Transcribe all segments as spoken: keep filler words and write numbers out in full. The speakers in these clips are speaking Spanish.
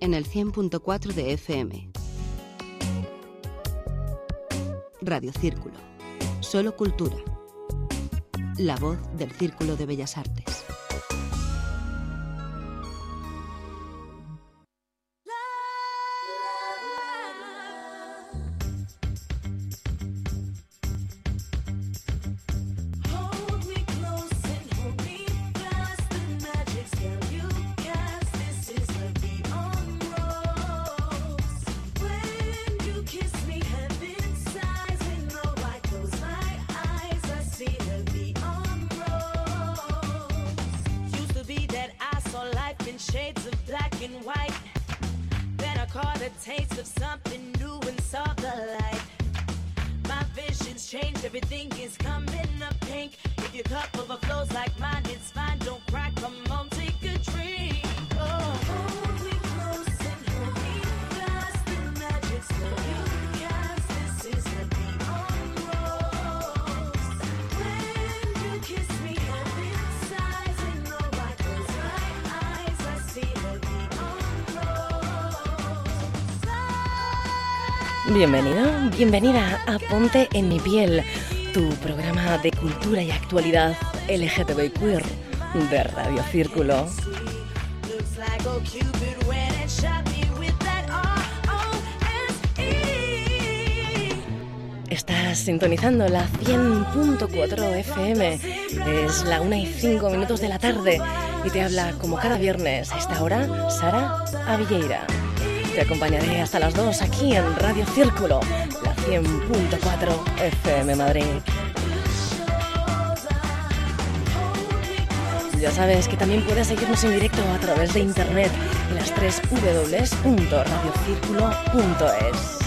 en el cien punto cuatro de F M. Radio Círculo. Solo cultura. La voz del Círculo de Bellas Artes. Bienvenido, bienvenida a Ponte en mi piel, tu programa de cultura y actualidad L G T B queer de Radio Círculo. Estás sintonizando la cien punto cuatro F M, es la una y cinco minutos de la tarde y te habla como cada viernes a esta hora Sara Avilleira. Te acompañaré hasta las dos aquí en Radio Círculo, la cien punto cuatro F M Madrid. Ya sabes que también puedes seguirnos en directo a través de internet en las tres w punto radio círculo punto es.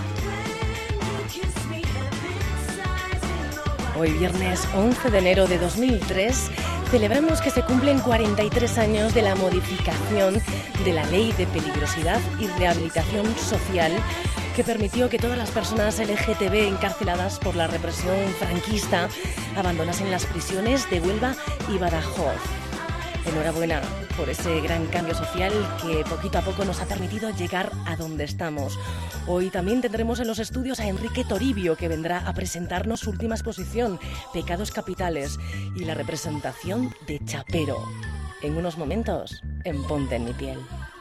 Hoy viernes once de enero de dos mil tres celebramos que se cumplen cuarenta y tres años de la modificación de la Ley de Peligrosidad y Rehabilitación Social que permitió que todas las personas L G T B encarceladas por la represión franquista abandonasen las prisiones de Huelva y Badajoz. Enhorabuena por ese gran cambio social que poquito a poco nos ha permitido llegar a donde estamos. Hoy también tendremos en los estudios a Enrique Toribio, que vendrá a presentarnos su última exposición, Pecados Capitales, y la representación de Chapero. En unos momentos, en Ponte en mi piel.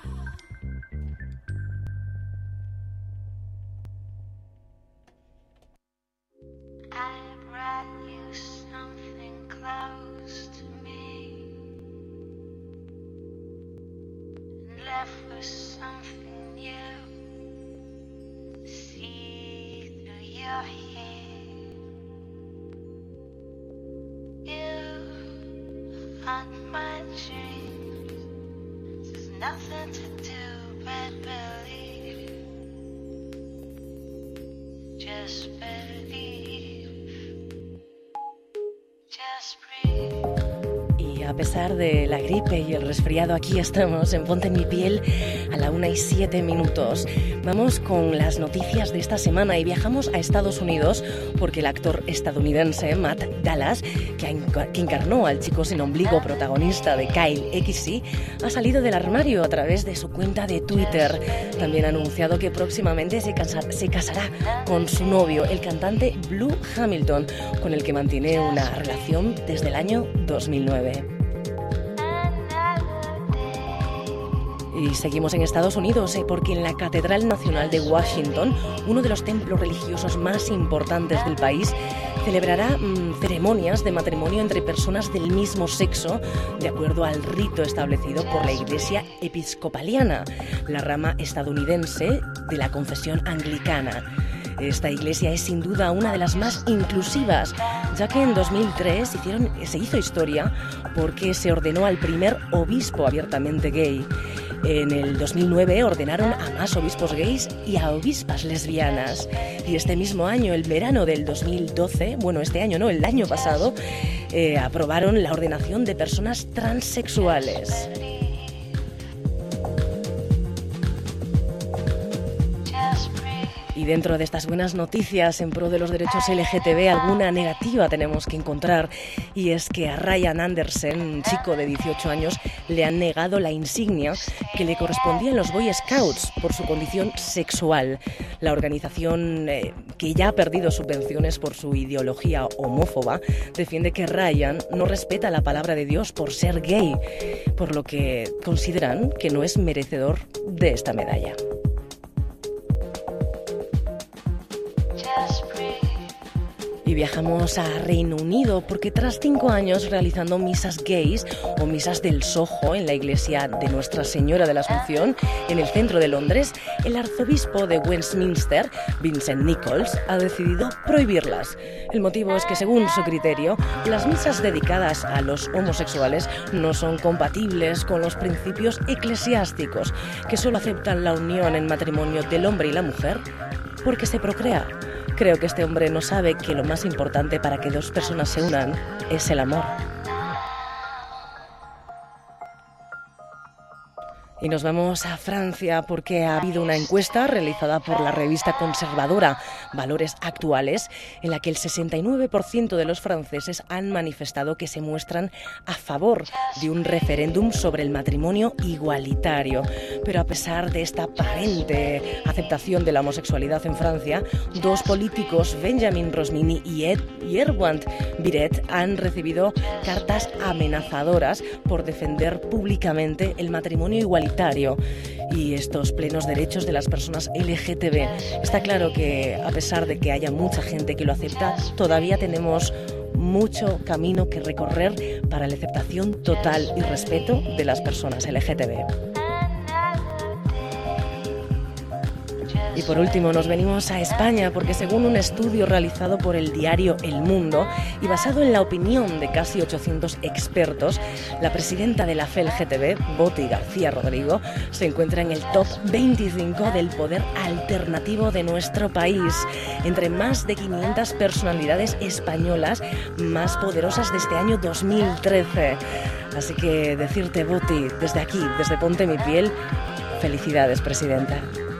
A pesar de la gripe y el resfriado, aquí estamos en Ponte en mi piel a la una y siete minutos. Vamos con las noticias de esta semana y viajamos a Estados Unidos porque el actor estadounidense Matt Dallas, que encarnó al chico sin ombligo protagonista de Kyle X I, ha salido del armario a través de su cuenta de Twitter. También ha anunciado que próximamente se, casar, se casará con su novio, el cantante Blue Hamilton, con el que mantiene una relación desde el año dos mil nueve. Y seguimos en Estados Unidos, eh, porque en la Catedral Nacional de Washington, uno de los templos religiosos más importantes del país, celebrará mmm, ceremonias de matrimonio entre personas del mismo sexo, de acuerdo al rito establecido por la Iglesia Episcopaliana, la rama estadounidense de la confesión anglicana. Esta iglesia es sin duda una de las más inclusivas, ya que en dos mil tres hicieron, se hizo historia porque se ordenó al primer obispo abiertamente gay. En el dos mil nueve ordenaron a más obispos gays y a obispas lesbianas. Y este mismo año, el verano del dos mil doce, bueno, este año no, el año pasado, eh, aprobaron la ordenación de personas transexuales. Y dentro de estas buenas noticias en pro de los derechos L G T B, alguna negativa tenemos que encontrar, y es que a Ryan Anderson, un chico de dieciocho años, le han negado la insignia que le correspondía en los Boy Scouts por su condición sexual. La organización, eh, que ya ha perdido subvenciones por su ideología homófoba, defiende que Ryan no respeta la palabra de Dios por ser gay, por lo que consideran que no es merecedor de esta medalla. Y viajamos a Reino Unido porque tras cinco años realizando misas gays o misas del Soho en la iglesia de Nuestra Señora de la Asunción en el centro de Londres, el arzobispo de Westminster, Vincent Nichols, ha decidido prohibirlas. El motivo es que, según su criterio, las misas dedicadas a los homosexuales no son compatibles con los principios eclesiásticos, que solo aceptan la unión en matrimonio del hombre y la mujer porque se procrea. Creo que este hombre no sabe que lo más importante para que dos personas se unan es el amor. Y nos vamos a Francia porque ha habido una encuesta realizada por la revista conservadora Valores Actuales, en la que el sesenta y nueve por ciento de los franceses han manifestado que se muestran a favor de un referéndum sobre el matrimonio igualitario. Pero a pesar de esta aparente aceptación de la homosexualidad en Francia, dos políticos, Benjamin Rosmini y Ed y Erwan Biret, han recibido cartas amenazadoras por defender públicamente el matrimonio igualitario y estos plenos derechos de las personas L G T B. Está claro que, a pesar de que haya mucha gente que lo acepta, todavía tenemos mucho camino que recorrer para la aceptación total y respeto de las personas L G T B. Y por último nos venimos a España porque, según un estudio realizado por el diario El Mundo y basado en la opinión de casi ochocientos expertos, la presidenta de la F E L G T B, Boti García Rodrigo, se encuentra en el top veinticinco del poder alternativo de nuestro país, entre más de quinientas personalidades españolas más poderosas de este año dos mil trece. Así que decirte, Boti, desde aquí, desde Ponte mi Piel, felicidades, presidenta.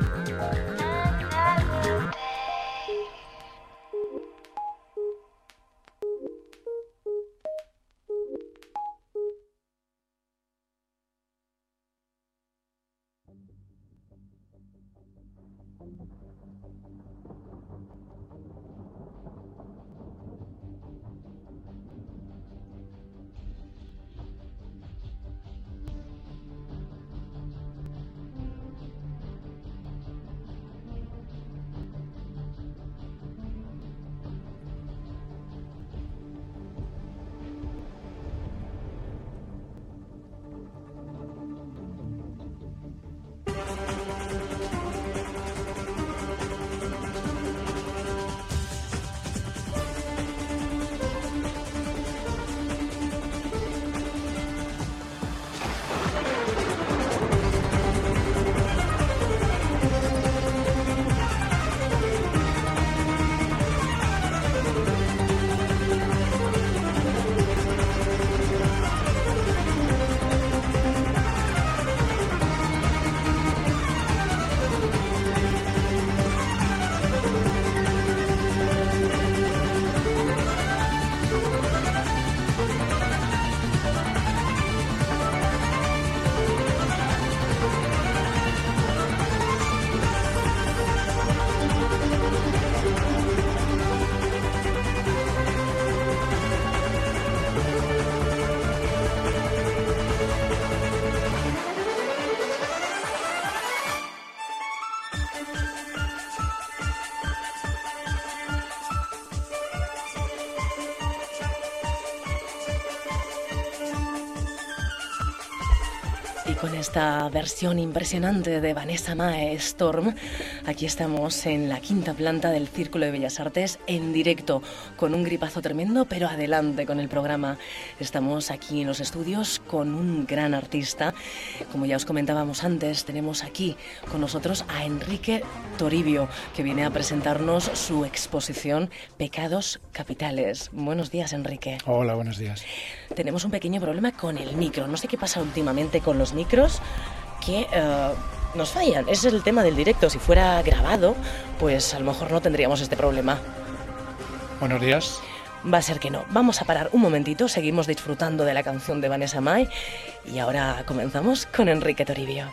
Y con esta versión impresionante de Vanessa Mae, Storm, aquí estamos en la quinta planta del Círculo de Bellas Artes en directo, con un gripazo tremendo, pero adelante con el programa. Estamos aquí en los estudios con un gran artista. Como ya os comentábamos antes, tenemos aquí con nosotros a Enrique Toribio, que viene a presentarnos su exposición Pecados Capitales. Buenos días, Enrique. Hola, buenos días. Tenemos un pequeño problema con el micro. No sé qué pasa últimamente con los micros, que uh, nos fallan. Ese es el tema del directo. Si fuera grabado, pues a lo mejor no tendríamos este problema. Buenos días. Va a ser que no. Vamos a parar un momentito, seguimos disfrutando de la canción de Vanessa Mai y ahora comenzamos con Enrique Toribio.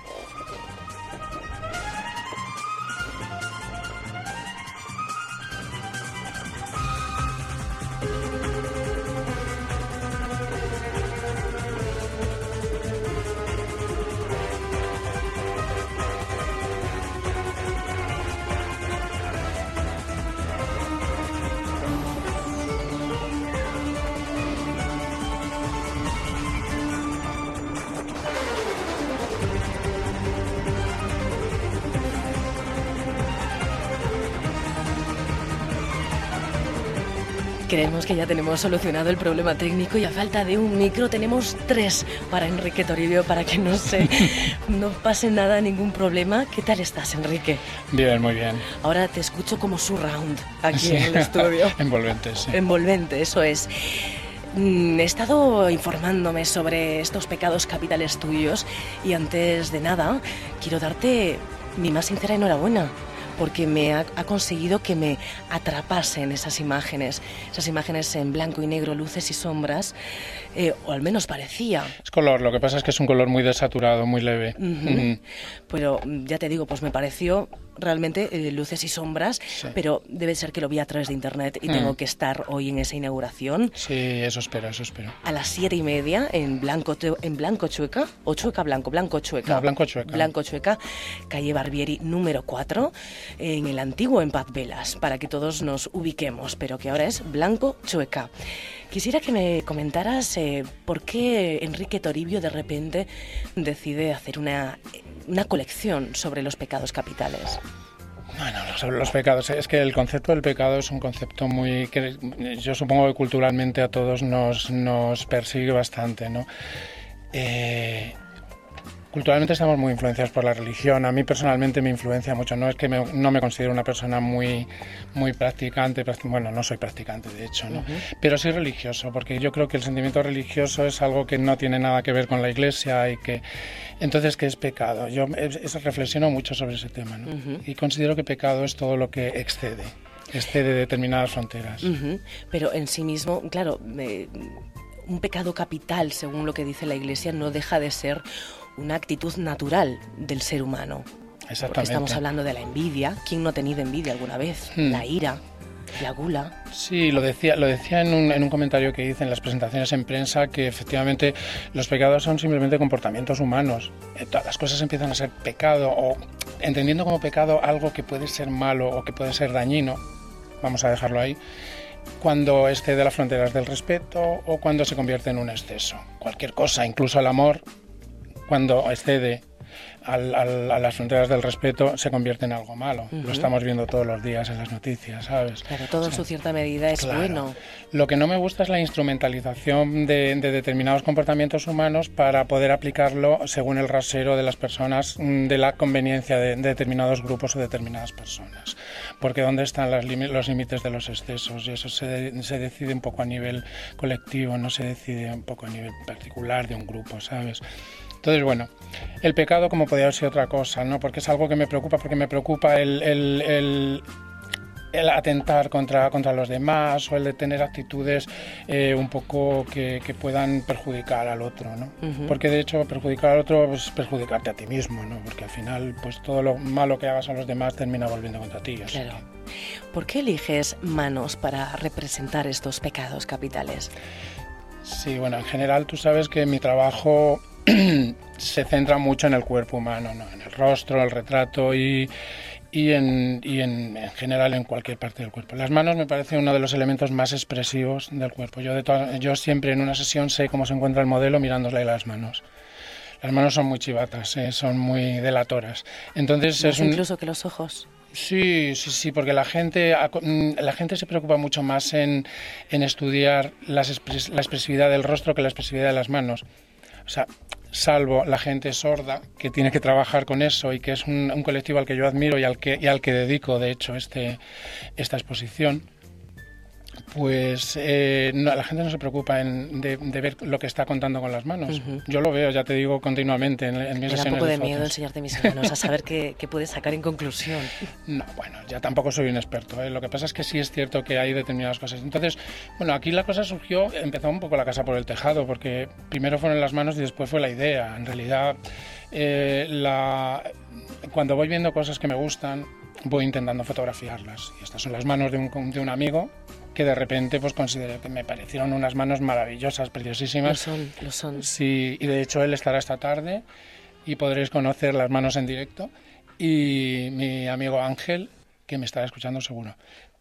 Creemos que ya tenemos solucionado el problema técnico y a falta de un micro tenemos tres para Enrique Toribio para que no se no pase nada, ningún problema. ¿Qué tal estás, Enrique? Bien, muy bien. Ahora te escucho como surround aquí sí. En el estudio. Envolvente, sí. Envolvente, eso es. He estado informándome sobre estos pecados capitales tuyos y antes de nada quiero darte mi más sincera enhorabuena. Porque me ha, ha conseguido que me atrapasen esas imágenes, esas imágenes en blanco y negro, luces y sombras, eh, o al menos parecía. Es color, lo que pasa es que es un color muy desaturado, muy leve. Uh-huh. Uh-huh. Pero ya te digo, pues me pareció realmente eh, luces y sombras, sí. Pero debe ser que lo vi a través de internet y mm. tengo que estar hoy en esa inauguración. Sí, eso espero, eso espero. A las siete y media en blanco, en blanco chueca, o chueca blanco, blanco chueca. No, blanco chueca. Blanco chueca, calle Barbieri número cuatro, en el antiguo Empaz Velas, para que todos nos ubiquemos, pero que ahora es blanco chueca. Quisiera que me comentaras eh, por qué Enrique Toribio de repente decide hacer una, una colección sobre los pecados capitales. Bueno, sobre los pecados, es que el concepto del pecado es un concepto muy que yo supongo que culturalmente a todos nos, nos persigue bastante, ¿no? Eh, Culturalmente estamos muy influenciados por la religión. A mí personalmente me influencia mucho. No es que me, no me considero una persona muy, muy practicante. Bueno, no soy practicante, de hecho, ¿no? Uh-huh. Pero sí religioso, porque yo creo que el sentimiento religioso es algo que no tiene nada que ver con la Iglesia y que, entonces, ¿qué es pecado? Yo es, es, reflexiono mucho sobre ese tema, ¿no? Uh-huh. Y considero que pecado es todo lo que excede, excede determinadas fronteras. Uh-huh. Pero en sí mismo, claro, eh, un pecado capital, según lo que dice la Iglesia, no deja de ser una actitud natural del ser humano. Exactamente. Porque estamos hablando de la envidia. ¿Quién no ha tenido envidia alguna vez? Hmm. La ira, la gula. Sí, lo decía, lo decía en un, en un comentario que hice en las presentaciones en prensa, que efectivamente los pecados son simplemente comportamientos humanos. Todas las cosas empiezan a ser pecado, o entendiendo como pecado algo que puede ser malo o que puede ser dañino, vamos a dejarlo ahí, cuando excede las fronteras del respeto o cuando se convierte en un exceso. Cualquier cosa, incluso el amor, cuando excede al, al, a las fronteras del respeto, se convierte en algo malo. Uh-huh. Lo estamos viendo todos los días en las noticias, ¿sabes? Claro, todo o sea, en su cierta medida es claro. bueno. Lo que no me gusta es la instrumentalización de, de determinados comportamientos humanos para poder aplicarlo según el rasero de las personas, de la conveniencia de, de determinados grupos o determinadas personas. Porque ¿dónde están las lim- los límites de los excesos? Y eso se, de, se decide un poco a nivel colectivo, no se decide un poco a nivel particular de un grupo, ¿sabes? Entonces, bueno, el pecado como podría haber sido otra cosa, ¿no? Porque es algo que me preocupa, porque me preocupa el, el, el, el atentar contra, contra los demás o el de tener actitudes eh, un poco que, que puedan perjudicar al otro, ¿no? Uh-huh. Porque de hecho perjudicar al otro es pues, perjudicarte a ti mismo, ¿no? Porque al final pues todo lo malo que hagas a los demás termina volviendo contra ti. Claro. ¿Por qué eliges manos para representar estos pecados capitales? Sí, bueno, en general tú sabes que mi trabajo se centra mucho en el cuerpo humano, ¿no? En el rostro, el retrato y, y, en, y en, en general en cualquier parte del cuerpo. Las manos me parecen uno de los elementos más expresivos del cuerpo. Yo, de to- yo siempre en una sesión sé cómo se encuentra el modelo mirándole las manos. Las manos son muy chivatas, ¿eh? Son muy delatoras. Entonces ¿Más es un... incluso que los ojos? Sí, sí, sí, porque la gente, la gente se preocupa mucho más en, en estudiar las expres, la expresividad del rostro que la expresividad de las manos. O sea, salvo la gente sorda, que tiene que trabajar con eso y que es un, un colectivo al que yo admiro y al que, y al que dedico, de hecho, este, esta exposición. Pues eh, no, la gente no se preocupa en, de, de ver lo que está contando con las manos. Uh-huh. Yo lo veo, ya te digo, continuamente en, en mis sesiones de fotos. Me da un poco de miedo enseñarte mis manos, a saber qué, qué puedes sacar en conclusión. No, bueno, ya tampoco soy un experto, ¿eh? Lo que pasa es que sí es cierto que hay determinadas cosas. Entonces, bueno, aquí la cosa surgió, empezó un poco la casa por el tejado, porque primero fueron las manos y después fue la idea. En realidad, eh, la... cuando voy viendo cosas que me gustan, voy intentando fotografiarlas. Y estas son las manos de un, de un amigo que de repente pues consideré que me parecieron unas manos maravillosas, preciosísimas. Lo son, lo son. Sí, y de hecho él estará esta tarde y podréis conocer las manos en directo. Y mi amigo Ángel, que me estará escuchando seguro.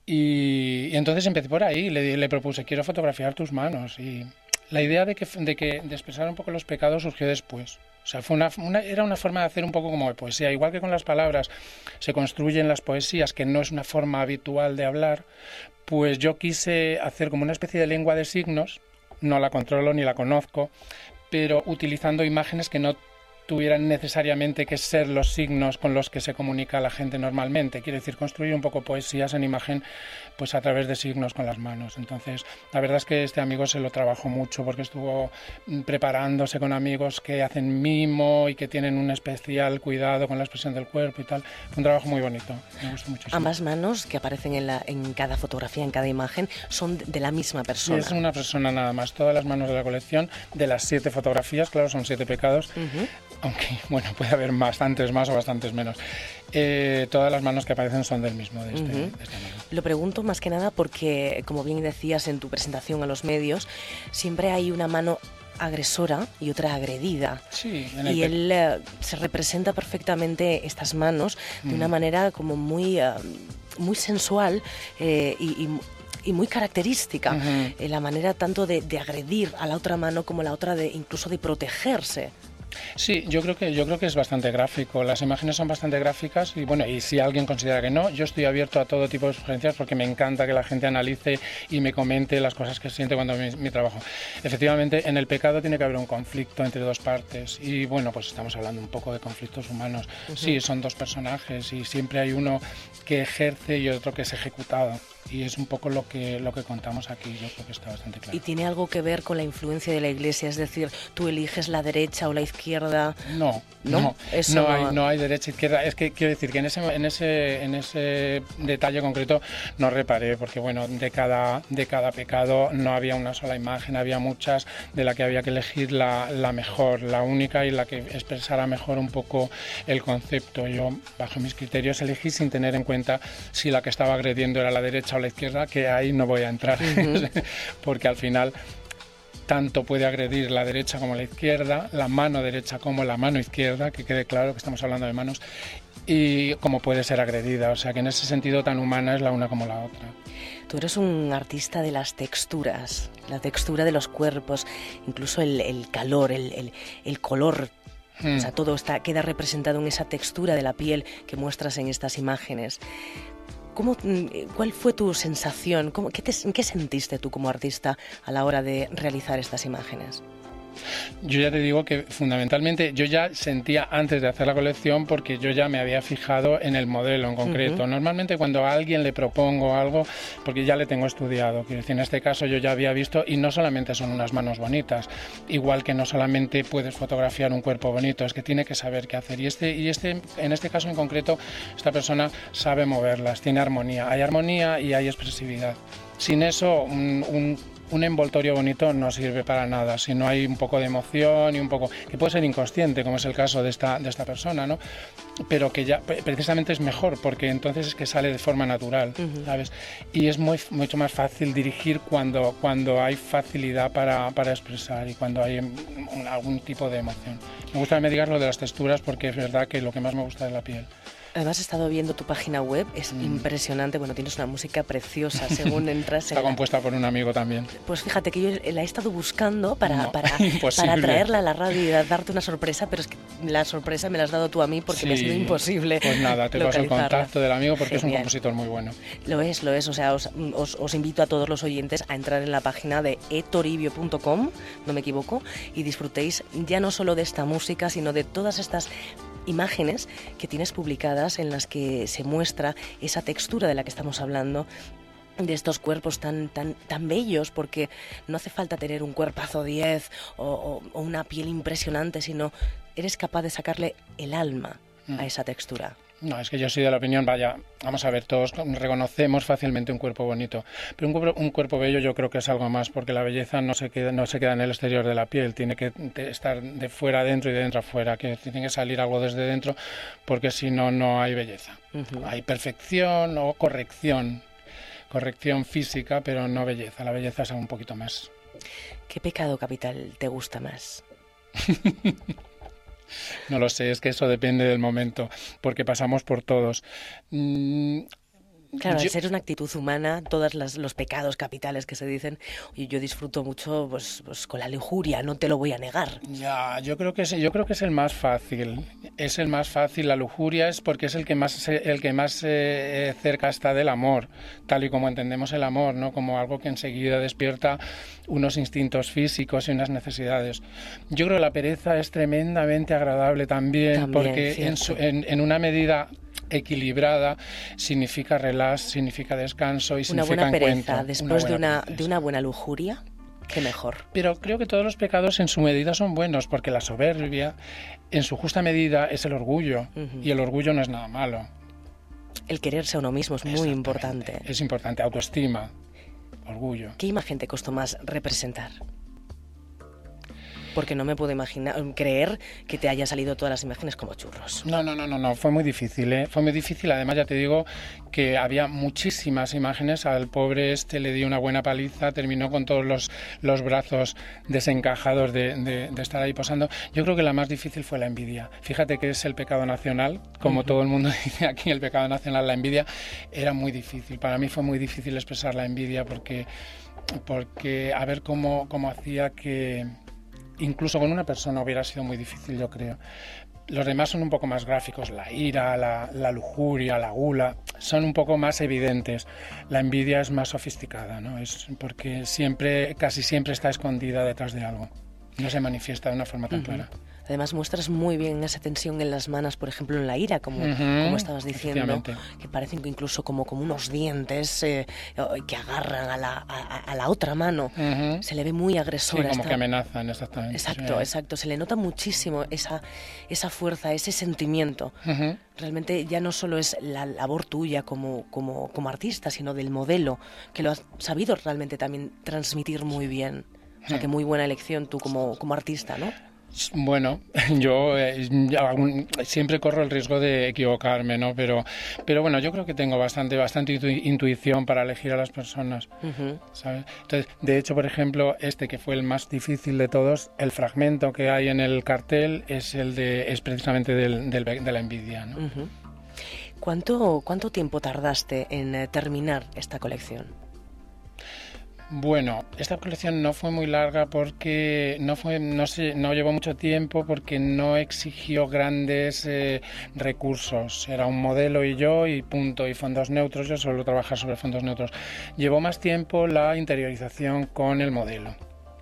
Y, y entonces empecé por ahí, le, le propuse, quiero fotografiar tus manos. Y la idea de que, de que de expresar un poco los pecados surgió después. O sea, fue una, una, era una forma de hacer un poco como de poesía. Igual que con las palabras se construyen las poesías, que no es una forma habitual de hablar, pues yo quise hacer como una especie de lengua de signos, no la controlo ni la conozco, pero utilizando imágenes que no tuvieran necesariamente que ser los signos con los que se comunica la gente normalmente. Quiero decir, construir un poco poesías en imagen pues a través de signos con las manos. Entonces, la verdad es que este amigo se lo trabajó mucho porque estuvo preparándose con amigos que hacen mimo y que tienen un especial cuidado con la expresión del cuerpo y tal. Fue un trabajo muy bonito, me gustó muchísimo. Ambas manos que aparecen en, la, en cada fotografía, en cada imagen, son de la misma persona. Sí, es una persona nada más. Todas las manos de la colección, de las siete fotografías, claro, son siete pecados, uh-huh. aunque, bueno, puede haber bastantes más o bastantes menos. Eh, todas las manos que aparecen son del mismo, de este, uh-huh. de este amigo. Lo pregunto más que nada porque, como bien decías en tu presentación a los medios, siempre hay una mano agresora y otra agredida. Sí, en el y él uh, se representa perfectamente estas manos de mm. una manera como muy, uh, muy sensual eh, y, y y muy característica, uh-huh. eh, la manera tanto de, de agredir a la otra mano como la otra de incluso de protegerse. Sí, yo creo que yo creo que es bastante gráfico. Las imágenes son bastante gráficas y bueno, y si alguien considera que no, yo estoy abierto a todo tipo de sugerencias porque me encanta que la gente analice y me comente las cosas que siente cuando mi, mi trabajo. Efectivamente, en el pecado tiene que haber un conflicto entre dos partes y bueno, pues estamos hablando un poco de conflictos humanos. Uh-huh. Sí, son dos personajes y siempre hay uno que ejerce y otro que es ejecutado. Y es un poco lo que lo que contamos aquí, yo creo que está bastante claro. ¿Y tiene algo que ver con la influencia de la Iglesia? Es decir, ¿tú eliges la derecha o la izquierda? No, no, no, Eso no, hay, no hay derecha e izquierda. Es que quiero decir que en ese en ese en ese detalle concreto no reparé, porque bueno, de cada de cada pecado no había una sola imagen, había muchas de la que había que elegir la, la mejor, la única y la que expresara mejor un poco el concepto. Yo, bajo mis criterios, elegí sin tener en cuenta si la que estaba agrediendo era la derecha o la izquierda, que ahí no voy a entrar, uh-huh. porque al final tanto puede agredir la derecha como la izquierda, la mano derecha como la mano izquierda, que quede claro que estamos hablando de manos, y como puede ser agredida, o sea que en ese sentido tan humana es la una como la otra. Tú eres un artista de las texturas, la textura de los cuerpos, incluso el, el calor, el, el, el color. Hmm. O sea, todo está, queda representado en esa textura de la piel que muestras en estas imágenes. ¿Cómo, ¿Cuál fue tu sensación? ¿Cómo, qué, te, ¿Qué sentiste tú como artista a la hora de realizar estas imágenes? Yo ya te digo que fundamentalmente yo ya sentía antes de hacer la colección porque yo ya me había fijado en el modelo en concreto. Uh-huh. Normalmente cuando a alguien le propongo algo, porque ya le tengo estudiado, quiero decir, en este caso yo ya había visto y no solamente son unas manos bonitas, igual que no solamente puedes fotografiar un cuerpo bonito, es que tiene que saber qué hacer y este, y este en este caso en concreto esta persona sabe moverlas, tiene armonía, hay armonía y hay expresividad. Sin eso un, un Un envoltorio bonito no sirve para nada, si no hay un poco de emoción y un poco, que puede ser inconsciente, como es el caso de esta, de esta persona, ¿no? Pero que ya precisamente es mejor, porque entonces es que sale de forma natural, uh-huh. ¿sabes? Y es muy, mucho más fácil dirigir cuando, cuando hay facilidad para, para expresar y cuando hay un, algún tipo de emoción. Me gusta que me digas lo de las texturas porque es verdad que lo que más me gusta es la piel. Además he estado viendo tu página web, es mm. impresionante, bueno, tienes una música preciosa según entras. Está en compuesta la... por un amigo también. Pues fíjate que yo la he estado buscando para, no, para, para traerla a la radio y darte una sorpresa, pero es que la sorpresa me la has dado tú a mí porque sí. me ha sido imposible. Pues nada, te paso el contacto del amigo porque Genial. Es un compositor muy bueno. Lo es, lo es, o sea, os, os, os invito a todos los oyentes a entrar en la página de e toribio punto com, no me equivoco, y disfrutéis ya no solo de esta música, sino de todas estas imágenes que tienes publicadas en las que se muestra esa textura de la que estamos hablando de estos cuerpos tan, tan, tan bellos, porque no hace falta tener un cuerpazo diez o, o, o una piel impresionante, sino eres capaz de sacarle el alma a esa textura. No, es que yo soy de la opinión, vaya, vamos a ver, todos reconocemos fácilmente un cuerpo bonito, pero un cuerpo, un cuerpo bello yo creo que es algo más, porque la belleza no se queda, no se queda en el exterior de la piel, tiene que estar de fuera adentro y de dentro afuera, que tiene que salir algo desde dentro, porque si no, no hay belleza. Uh-huh. Hay perfección o corrección, corrección física, pero no belleza, la belleza es un poquito más. ¿Qué pecado capital te gusta más? No lo sé, es que eso depende del momento, porque pasamos por todos. Mm, Claro, yo... al ser una actitud humana, todos los pecados capitales que se dicen, oye, yo disfruto mucho pues, pues con la lujuria, no te lo voy a negar. Ya, yo creo que es, yo creo que es el más fácil, es el más fácil, la lujuria es porque es el que más, el que más eh, cerca está del amor, tal y como entendemos el amor, ¿no? Como algo que enseguida despierta unos instintos físicos y unas necesidades. Yo creo que la pereza es tremendamente agradable también, también porque en, su, en, en una medida equilibrada significa relax, significa descanso y una significa buena pereza encuentro. Después una de, una, pereza. de una buena lujuria, qué mejor. Pero creo que todos los pecados en su medida son buenos, porque la soberbia en su justa medida es el orgullo, uh-huh. y el orgullo no es nada malo. El quererse a uno mismo es muy importante. Es importante, autoestima, orgullo. ¿Qué imagen te costó más representar? Porque no me puedo imaginar, creer que te haya salido todas las imágenes como churros. No, no, no, no, no. Fue muy difícil, ¿eh? Fue muy difícil. Además, ya te digo que había muchísimas imágenes. Al pobre este le di una buena paliza, terminó con todos los, los brazos desencajados de, de, de estar ahí posando. Yo creo que la más difícil fue la envidia. Fíjate que es el pecado nacional, como uh-huh. todo el mundo dice aquí, el pecado nacional, la envidia, era muy difícil. Para mí fue muy difícil expresar la envidia porque, porque a ver cómo, cómo hacía que... Incluso con una persona hubiera sido muy difícil, yo creo. Los demás son un poco más gráficos, la ira, la, la lujuria, la gula, son un poco más evidentes. La envidia es más sofisticada, ¿no? Es porque siempre, casi siempre está escondida detrás de algo. No se manifiesta de una forma tan uh-huh. clara. Además muestras muy bien esa tensión en las manos, por ejemplo en la ira, como, uh-huh. como estabas diciendo, que parecen incluso como, como unos dientes eh, que agarran a la, a, a la otra mano. Uh-huh. Se le ve muy agresora. Sí, como esta... que amenazan, exactamente. Exacto, sí. exacto. Se le nota muchísimo esa, esa fuerza, ese sentimiento. Uh-huh. Realmente ya no solo es la labor tuya como, como, como artista, sino del modelo, que lo has sabido realmente también transmitir muy bien. O sea, que muy buena elección tú como, como artista, ¿no? Bueno, yo eh, siempre corro el riesgo de equivocarme, ¿no? Pero, pero bueno, yo creo que tengo bastante, bastante intuición para elegir a las personas, uh-huh. ¿sabes? Entonces, de hecho, por ejemplo, este que fue el más difícil de todos, el fragmento que hay en el cartel es el de, es precisamente del, del, de la envidia, ¿no? Uh-huh. ¿Cuánto, cuánto tiempo tardaste en eh, terminar esta colección? Bueno, esta colección no fue muy larga porque no fue, no sé, no llevó mucho tiempo porque no exigió grandes eh, recursos. Era un modelo y yo y punto, y fondos neutros. Yo suelo trabajar sobre fondos neutros. Llevó más tiempo la interiorización con el modelo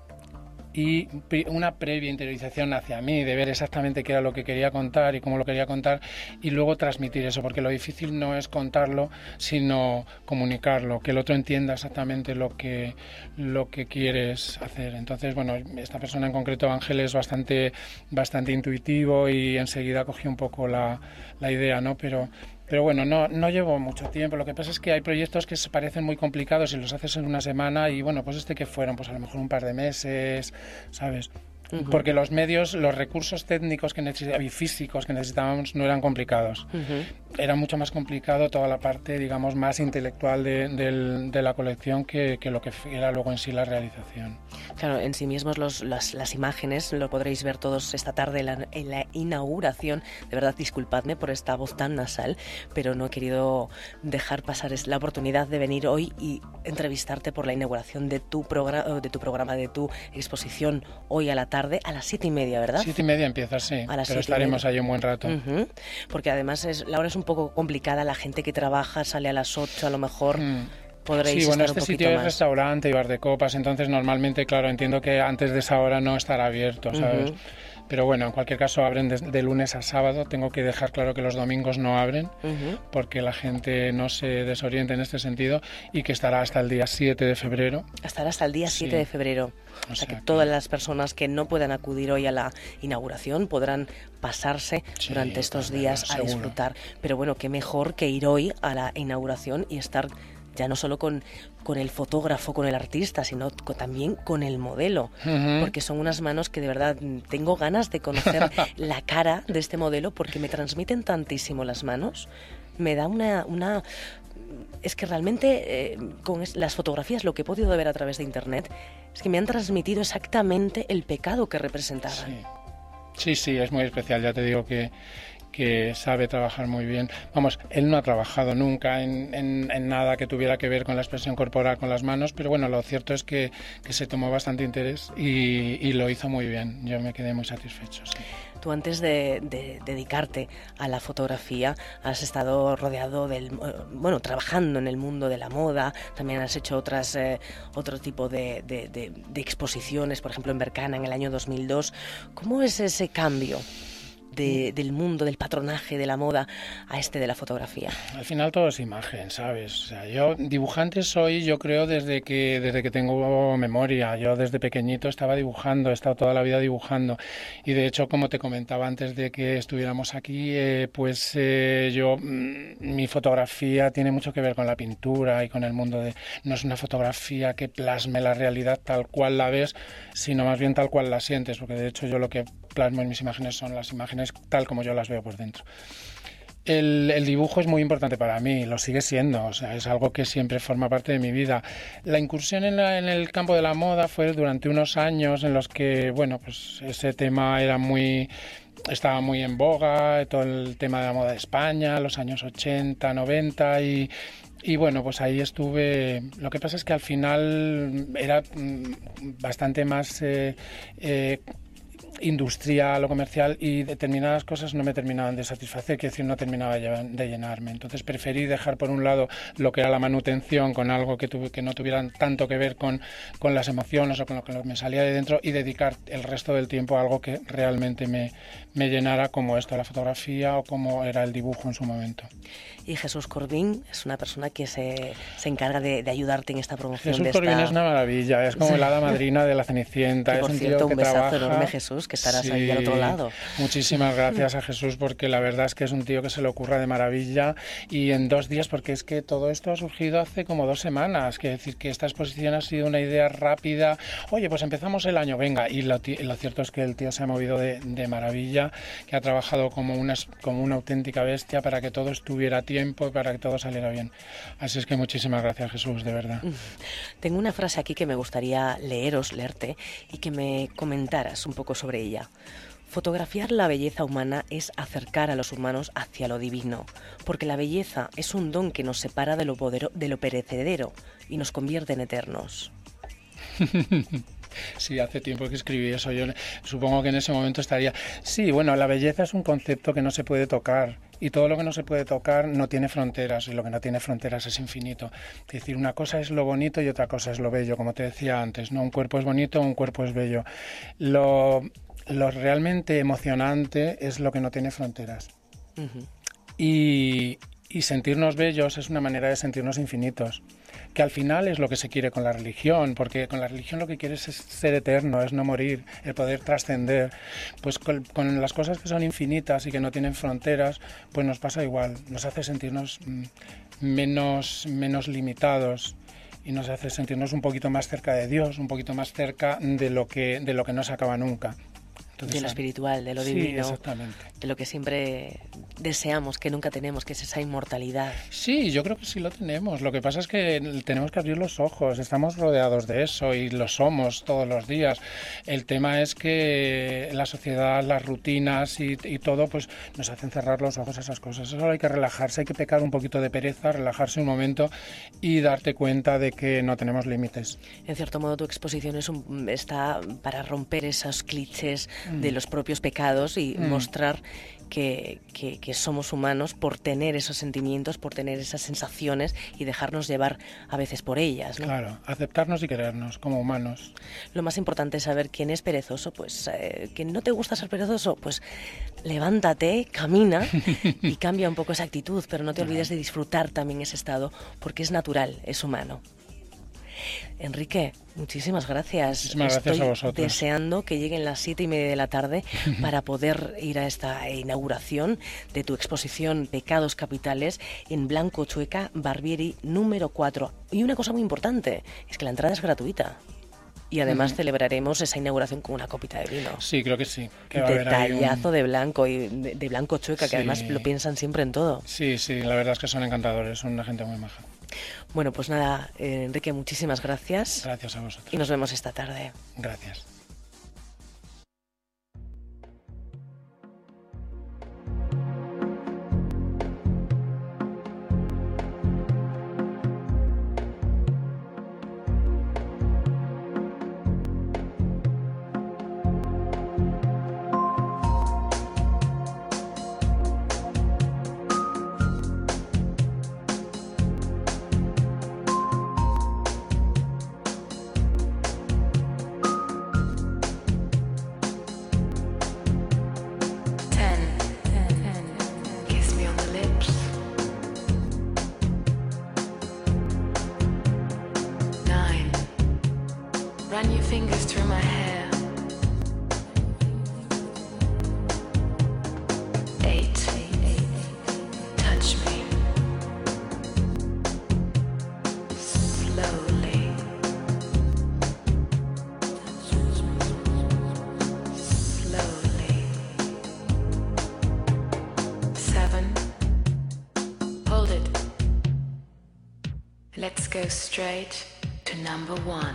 y una previa interiorización hacia mí, de ver exactamente qué era lo que quería contar y cómo lo quería contar, y luego transmitir eso, porque lo difícil no es contarlo, sino comunicarlo, que el otro entienda exactamente lo que, lo que quieres hacer. Entonces, bueno, esta persona en concreto, Ángel, es bastante, bastante intuitivo y enseguida cogió un poco la, la idea, ¿no? Pero... Pero bueno, no, no llevo mucho tiempo. Lo que pasa es que hay proyectos que se parecen muy complicados y los haces en una semana y bueno, pues este que fueron, pues a lo mejor un par de meses, ¿sabes? Uh-huh. Porque los medios, los recursos técnicos que necesitábamos y físicos que necesitábamos no eran complicados. Uh-huh. Era mucho más complicado toda la parte, digamos, más intelectual de, de, de la colección que, que lo que era luego en sí la realización. Claro, en sí mismos los, las, las imágenes lo podréis ver todos esta tarde en la, en la inauguración. De verdad, disculpadme por esta voz tan nasal, pero no he querido dejar pasar la oportunidad de venir hoy y entrevistarte por la inauguración de tu, programa, de tu programa, de tu exposición hoy a la tarde. Tarde, a las siete y media, ¿verdad? Siete y media empieza, sí, a las pero estaremos ahí un buen rato. Uh-huh. Porque además es, la hora es un poco complicada, la gente que trabaja sale a las ocho, a lo mejor mm. podréis Sí, bueno, estar este un sitio más. Es restaurante y bar de copas, entonces normalmente, claro, entiendo que antes de esa hora no estará abierto, ¿sabes? Uh-huh. Pero bueno, en cualquier caso abren de, de lunes a sábado. Tengo que dejar claro que los domingos no abren, uh-huh. porque la gente no se desoriente en este sentido, y que estará hasta el día siete de febrero. Estará hasta el día siete sí. de febrero. O, o sea, sea que, que todas las personas que no puedan acudir hoy a la inauguración podrán pasarse sí, durante estos días a seguro. disfrutar. Pero bueno, qué mejor que ir hoy a la inauguración y estar ya no solo con, con el fotógrafo, con el artista, sino con, también con el modelo, uh-huh. porque son unas manos que de verdad tengo ganas de conocer la cara de este modelo, porque me transmiten tantísimo las manos, me da una... una es que realmente eh, con las fotografías, lo que he podido ver a través de internet, es que me han transmitido exactamente el pecado que representaban. Sí, sí, sí, es muy especial, ya te digo que que sabe trabajar muy bien. Vamos, él no ha trabajado nunca en, en, en nada que tuviera que ver con la expresión corporal con las manos, pero bueno, lo cierto es que, que se tomó bastante interés y, y lo hizo muy bien. Yo me quedé muy satisfecho, sí. Tú antes de, de dedicarte a la fotografía has estado rodeado del, bueno, trabajando en el mundo de la moda, también has hecho otras, eh, otro tipo de, de, de, de exposiciones, por ejemplo en Bercana en el año dos mil dos. ¿Cómo es ese cambio De, del mundo, del patronaje, de la moda, a este de la fotografía? Al final todo es imagen, ¿sabes? O sea, yo dibujante soy, yo creo, desde que desde que tengo memoria. Yo desde pequeñito estaba dibujando, he estado toda la vida dibujando. Y de hecho, como te comentaba antes de que estuviéramos aquí, eh, pues eh, yo, mmm, mi fotografía tiene mucho que ver con la pintura y con el mundo de... No es una fotografía que plasme la realidad tal cual la ves, sino más bien tal cual la sientes, porque de hecho yo lo que plasmo en mis imágenes son las imágenes tal como yo las veo por dentro. El, el dibujo es muy importante para mí, lo sigue siendo, o sea, es algo que siempre forma parte de mi vida. La incursión en, la, en el campo de la moda fue durante unos años en los que, bueno, pues ese tema era muy... estaba muy en boga, todo el tema de la moda de España, los años ochenta, noventa y... Y bueno, pues ahí estuve. Lo que pasa es que al final era bastante más eh, eh, industrial o comercial, y determinadas cosas no me terminaban de satisfacer, que decir, no terminaba de llenarme. Entonces preferí dejar por un lado lo que era la manutención con algo que, tuve, que no tuvieran tanto que ver con, con las emociones o con lo que me salía de dentro, y dedicar el resto del tiempo a algo que realmente me, me llenara, como esto, la fotografía o como era el dibujo en su momento. Y Jesús Corbín es una persona que se, se encarga de, de ayudarte en esta promoción. Jesús de Corbín esta... es una maravilla, es como la hada madrina de la Cenicienta. Que, por es un cierto, tío un que besazo trabaja... enorme, Jesús, que estarás sí, ahí al otro lado. Muchísimas gracias a Jesús, porque la verdad es que es un tío que se le ocurra de maravilla, y en dos días, porque es que todo esto ha surgido hace como dos semanas, que decir que esta exposición ha sido una idea rápida. Oye, pues empezamos el año, venga, y lo, lo cierto es que el tío se ha movido de, de maravilla, que ha trabajado como una, como una auténtica bestia para que todo estuviera a tiempo y para que todo saliera bien. Así es que muchísimas gracias, Jesús, de verdad. Tengo una frase aquí que me gustaría leeros, leerte, y que me comentaras un poco sobre ella. Fotografiar la belleza humana es acercar a los humanos hacia lo divino, porque la belleza es un don que nos separa de lo, podero, de lo perecedero y nos convierte en eternos. Sí, hace tiempo que escribí eso. Yo supongo que en ese momento estaría... Sí, bueno, la belleza es un concepto que no se puede tocar, y todo lo que no se puede tocar no tiene fronteras, y lo que no tiene fronteras es infinito. Es decir, una cosa es lo bonito y otra cosa es lo bello, como te decía antes, ¿no? Un cuerpo es bonito, un cuerpo es bello. Lo, lo realmente emocionante es lo que no tiene fronteras. Uh-huh. Y... Y sentirnos bellos es una manera de sentirnos infinitos, que al final es lo que se quiere con la religión, porque con la religión lo que quieres es ser eterno, es no morir, el poder trascender. Pues con, con las cosas que son infinitas y que no tienen fronteras, pues nos pasa igual, nos hace sentirnos mm, menos, menos limitados, y nos hace sentirnos un poquito más cerca de Dios, un poquito más cerca de lo que, de lo que no se acaba nunca. Entonces, de lo espiritual, de lo divino, sí, exactamente. De lo que siempre deseamos, que nunca tenemos, que es esa inmortalidad. Sí, yo creo que sí lo tenemos. Lo que pasa es que tenemos que abrir los ojos, estamos rodeados de eso y lo somos todos los días. El tema es que la sociedad, las rutinas y, y todo, pues nos hacen cerrar los ojos a esas cosas. Solo hay que relajarse, hay que pecar un poquito de pereza, relajarse un momento y darte cuenta de que no tenemos límites. En cierto modo, tu exposición es un, está para romper esos clichés de los propios pecados y mm. mostrar que, que, que somos humanos, por tener esos sentimientos, por tener esas sensaciones y dejarnos llevar a veces por ellas, ¿no? Claro, aceptarnos y querernos como humanos. Lo más importante es saber quién es perezoso, pues eh, que no te gusta ser perezoso, pues levántate, camina y cambia un poco esa actitud, pero no te olvides de disfrutar también ese estado, porque es natural, es humano. Enrique, muchísimas gracias. Muchísimas gracias Estoy a vosotros. deseando que lleguen las siete y media de la tarde para poder ir a esta inauguración de tu exposición Pecados Capitales en Blanco Chueca, Barbieri número cuatro. Y una cosa muy importante, es que la entrada es gratuita. Y además uh-huh. celebraremos esa inauguración con una copita de vino. Sí, creo que sí. Que va a haber ahí Detallazo un... de Blanco y de, de Blanco Chueca, sí. que además lo piensan siempre en todo. Sí, sí, la verdad es que son encantadores, son una gente muy maja. Bueno, pues nada, eh, Enrique, muchísimas gracias. Gracias a vosotros. Y nos vemos esta tarde. Gracias. Run your fingers through my hair. Eight. Touch me. Slowly. Slowly. Seven. Hold it. Let's go straight to number one.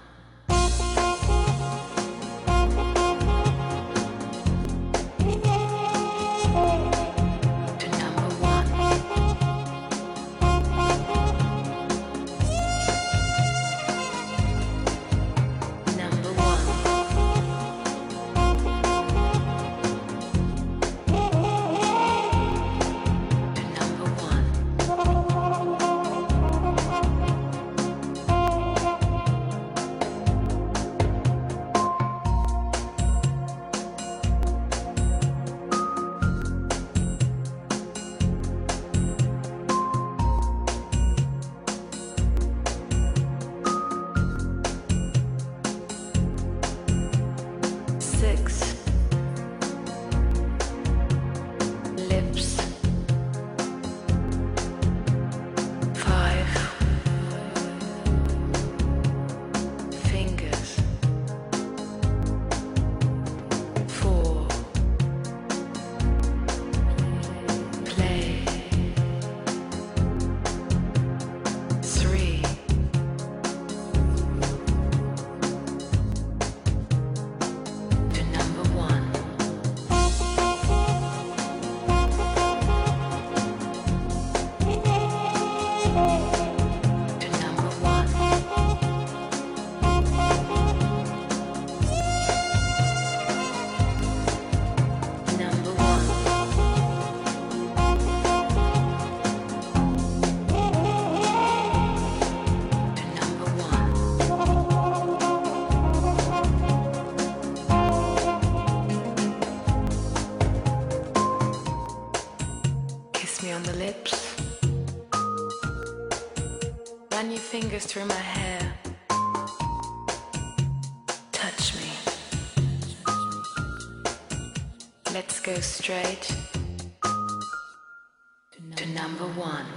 Run your fingers through my hair. Touch me. Let's go straight to number one.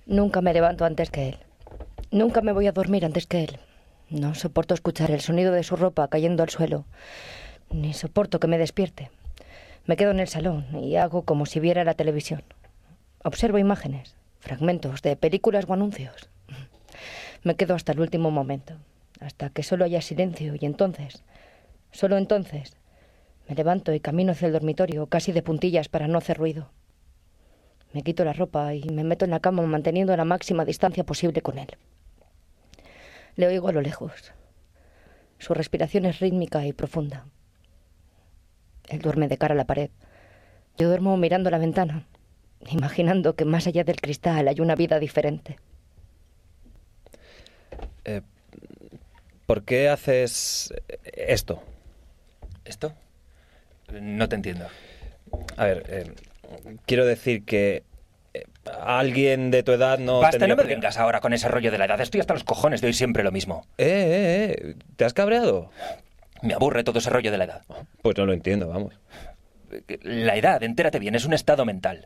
Nunca me levanto antes que él. Nunca me voy a dormir antes que él. No soporto escuchar el sonido de su ropa cayendo al suelo. Ni soporto que me despierte. Me quedo en el salón y hago como si viera la televisión. Observo imágenes, fragmentos de películas o anuncios. Me quedo hasta el último momento, hasta que solo haya silencio y entonces, solo entonces, me levanto y camino hacia el dormitorio casi de puntillas para no hacer ruido. Me quito la ropa y me meto en la cama manteniendo la máxima distancia posible con él. Le oigo a lo lejos. Su respiración es rítmica y profunda. Él duerme de cara a la pared. Yo duermo mirando la ventana, imaginando que más allá del cristal hay una vida diferente. Eh, ¿Por qué haces esto? ¿Esto? No te entiendo. A ver, eh, quiero decir que eh, alguien de tu edad no... Basta, no me por qué- vengas ahora con ese rollo de la edad. Estoy hasta los cojones de oír siempre lo mismo. Eh, eh, eh, ¿te has cabreado? Me aburre todo ese rollo de la edad. Pues no lo entiendo, vamos. La edad, entérate bien, es un estado mental.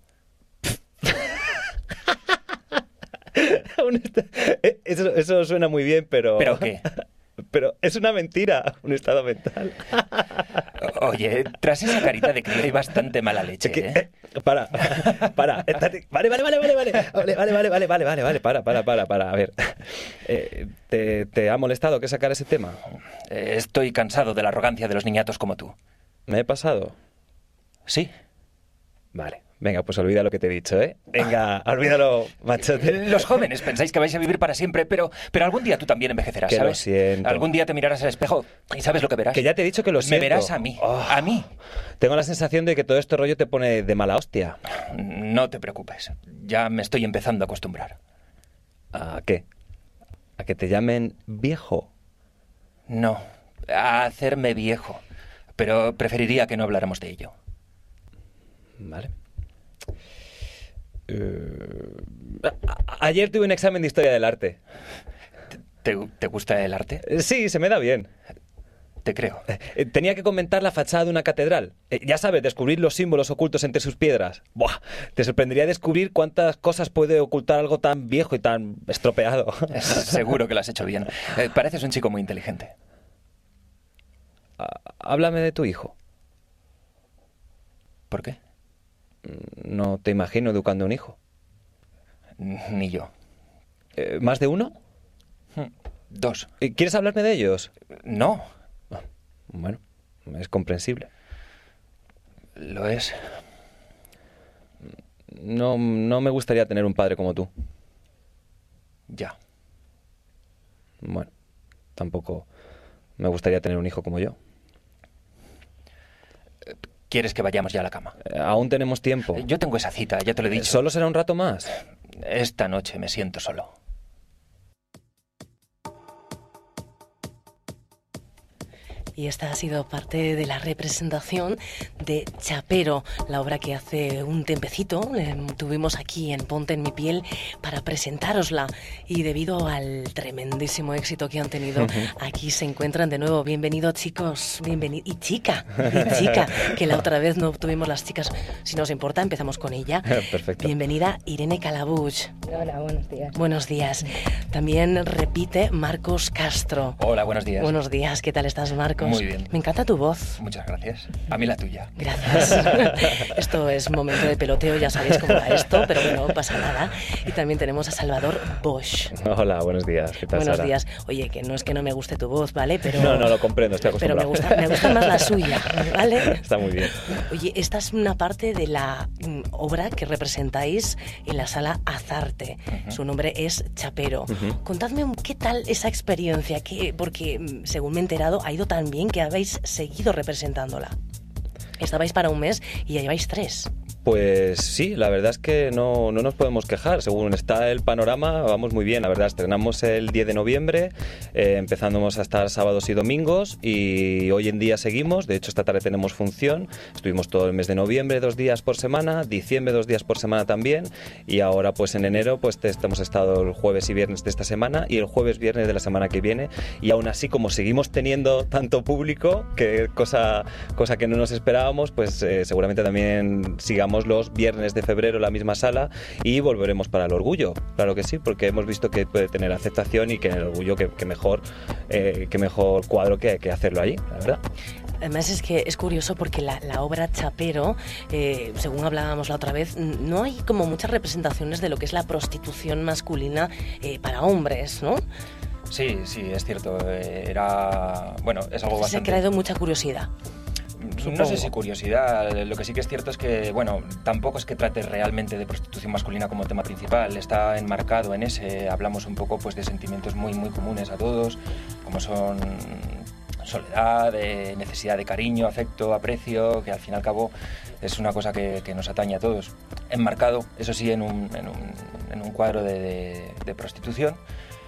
Un est- eh, eso, eso suena muy bien, pero... ¿Pero qué? Pero es una mentira, un estado mental. Oye, tras esa carita de cría hay bastante mala leche, Que- ¿eh? eh, para, para, estate- vale, vale, vale, vale, vale, vale, vale, vale, vale, vale, vale, vale, para, para, para, para, a ver, Eh, ¿te, ¿te ha molestado que sacar ese tema? Eh, Estoy cansado de la arrogancia de los niñatos como tú. ¿Me he pasado? Sí. Vale, venga, pues olvida lo que te he dicho, ¿eh? Venga, olvídalo, machote. Los jóvenes pensáis que vais a vivir para siempre, pero, pero algún día tú también envejecerás, Que lo ¿sabes? siento. Algún día te mirarás al espejo y ¿sabes lo que verás? Que ya te he dicho que lo Me siento. verás a mí, Oh, a mí. Tengo la sensación de que todo este rollo te pone de mala hostia. No te preocupes, ya me estoy empezando a acostumbrar. ¿A qué? ¿A que te llamen viejo? No, a hacerme viejo. Pero preferiría que no habláramos de ello. Vale. Eh, a- a- ayer tuve un examen de historia del arte. ¿Te, te gusta el arte? Eh, Sí, se me da bien. Te creo. Eh, Tenía que comentar la fachada de una catedral. Eh, Ya sabes, descubrir los símbolos ocultos entre sus piedras. Buah, te sorprendería descubrir cuántas cosas puede ocultar algo tan viejo y tan estropeado. Seguro que lo has hecho bien. Eh, pareces un chico muy inteligente. Ah, Háblame de tu hijo. ¿Por qué? No te imagino educando un hijo. Ni yo. Eh, ¿Más de uno? Dos. Eh, ¿Quieres hablarme de ellos? No, Ah, Bueno, es comprensible. lo es. No, no me gustaría tener un padre como tú. Ya. Bueno, tampoco me gustaría tener un hijo como yo. ¿Quieres que vayamos ya a la cama? Eh, aún tenemos tiempo. Yo tengo esa cita, ya te lo he Eh, dicho. ¿Solo será un rato más? Esta noche me siento solo. Y esta ha sido parte de la representación de Chapero, la obra que hace un tempecito eh, tuvimos aquí en Ponte en mi piel para presentárosla. Y debido al tremendísimo éxito que han tenido, aquí se encuentran de nuevo. Bienvenido, chicos, bienvenido. Y chica, y chica, que la otra vez no tuvimos las chicas. Si nos importa, empezamos con ella. Perfecto. Bienvenida, Irene Calabuch. Hola, buenos días. Buenos días. También repite Marcos Castro. Hola, buenos días. Buenos días, ¿qué tal estás, Marcos? Muy bien. Me encanta tu voz. Muchas gracias. A mí la tuya. Gracias. Esto es momento de peloteo, ya sabéis cómo va esto, pero bueno, no pasa nada. Y también tenemos a Salvador Bosch. Hola, buenos días. ¿Qué tal, Buenos Sara? días. Oye, que no es que no me guste tu voz, ¿vale? Pero, No, no, lo comprendo, estoy pero me acostumbrado. gusta, me gusta más la suya, ¿vale? Está muy bien. Oye, esta es una parte de la mm, obra que representáis en la sala Azarte. Su nombre es Chapero. Contadme un- qué tal esa experiencia, que, porque mm, según me he enterado ha ido tan bien que habéis seguido representándola. Estabais para un mes y ya lleváis tres. Pues sí, la verdad es que no, no nos podemos quejar. Según está el panorama, vamos muy bien. La verdad, estrenamos el diez de noviembre, eh, empezamos a estar sábados y domingos y hoy en día seguimos. De hecho, esta tarde tenemos función. Estuvimos todo el mes de noviembre, dos días por semana, diciembre, dos días por semana también. Y ahora, pues en enero, pues te- hemos estado el jueves y viernes de esta semana y el jueves, viernes de la semana que viene. Y aún así, como seguimos teniendo tanto público, que cosa, cosa que no nos esperábamos, pues eh, seguramente también sigamos estrenamos los viernes de febrero en la misma sala y volveremos para el Orgullo, claro que sí, porque hemos visto que puede tener aceptación y que en el Orgullo que, que mejor eh, que mejor cuadro que, que hacerlo allí, la verdad. Además es que es curioso porque la, la obra Chapero, eh, según hablábamos la otra vez, no hay como muchas representaciones de lo que es la prostitución masculina eh, para hombres, ¿no? Sí, sí, es cierto. Era, bueno, es algo bastante... Se ha creado mucha curiosidad. Supongo. No sé si curiosidad, lo que sí que es cierto es que, bueno, tampoco es que trate realmente de prostitución masculina como tema principal, está enmarcado en ese, hablamos un poco pues de sentimientos muy, muy comunes a todos, como son soledad, de necesidad de cariño, afecto, aprecio, que al fin y al cabo es una cosa que, que nos atañe a todos. Enmarcado, eso sí, en un, en un, en un cuadro de, de, de prostitución,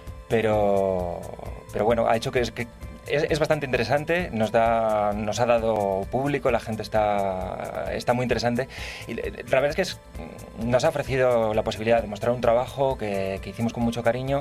pero, pero bueno, ha hecho que... que Es, es bastante interesante, nos, da, nos ha dado público, la gente está, está muy interesante y la verdad es que es, nos ha ofrecido la posibilidad de mostrar un trabajo que, que hicimos con mucho cariño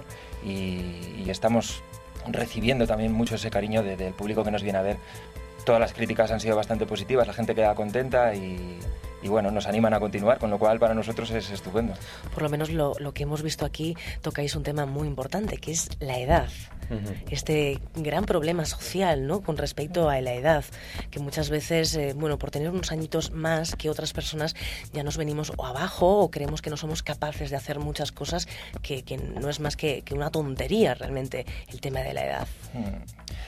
y, y estamos recibiendo también mucho ese cariño de, del público que nos viene a ver. Todas las críticas han sido bastante positivas, la gente queda contenta y, y bueno, nos animan a continuar, con lo cual para nosotros es estupendo. Por lo menos lo, lo que hemos visto aquí, tocáis un tema muy importante, que es la edad. Uh-huh. Este gran problema social, ¿no?, con respecto a la edad, que muchas veces, eh, bueno, por tener unos añitos más que otras personas, ya nos venimos o abajo o creemos que no somos capaces de hacer muchas cosas, que, que no es más que, que una tontería realmente el tema de la edad. Uh-huh.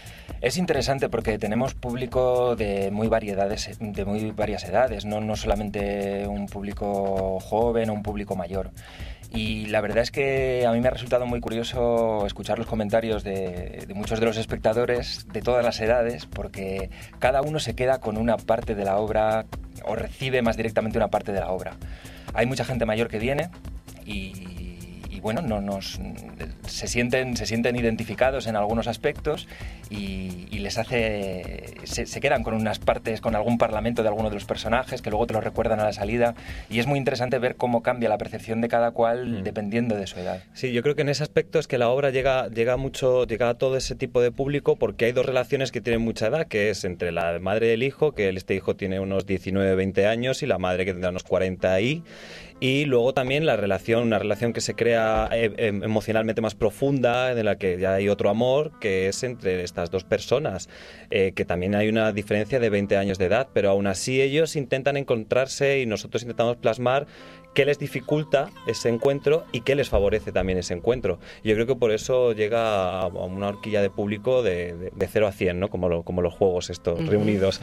Es interesante porque tenemos público de muy variedades, de muy varias edades, no, no solamente un público joven o un público mayor. Y la verdad es que a mí me ha resultado muy curioso escuchar los comentarios de, de muchos de los espectadores de todas las edades, porque cada uno se queda con una parte de la obra o recibe más directamente una parte de la obra. Hay mucha gente mayor que viene y... y bueno, no nos, se, sienten, se sienten identificados en algunos aspectos y, y les hace, se, se quedan con unas partes, con algún parlamento de alguno de los personajes que luego te lo recuerdan a la salida y es muy interesante ver cómo cambia la percepción de cada cual mm. dependiendo de su edad. Sí, yo creo que en ese aspecto es que la obra llega, llega, mucho, llega a todo ese tipo de público porque hay dos relaciones que tienen mucha edad, que es entre la madre y el hijo, que este hijo tiene unos diecinueve, veinte años y la madre que tendrá unos cuarenta y... Y luego también la relación, una relación que se crea eh, emocionalmente más profunda, en la que ya hay otro amor, que es entre estas dos personas, eh, que también hay una diferencia de veinte años de edad, pero aún así ellos intentan encontrarse y nosotros intentamos plasmar qué les dificulta ese encuentro y qué les favorece también ese encuentro. Yo creo que por eso llega a una horquilla de público de, de, de cero a cien, ¿no? Como, lo, como los juegos estos, uh-huh. reunidos.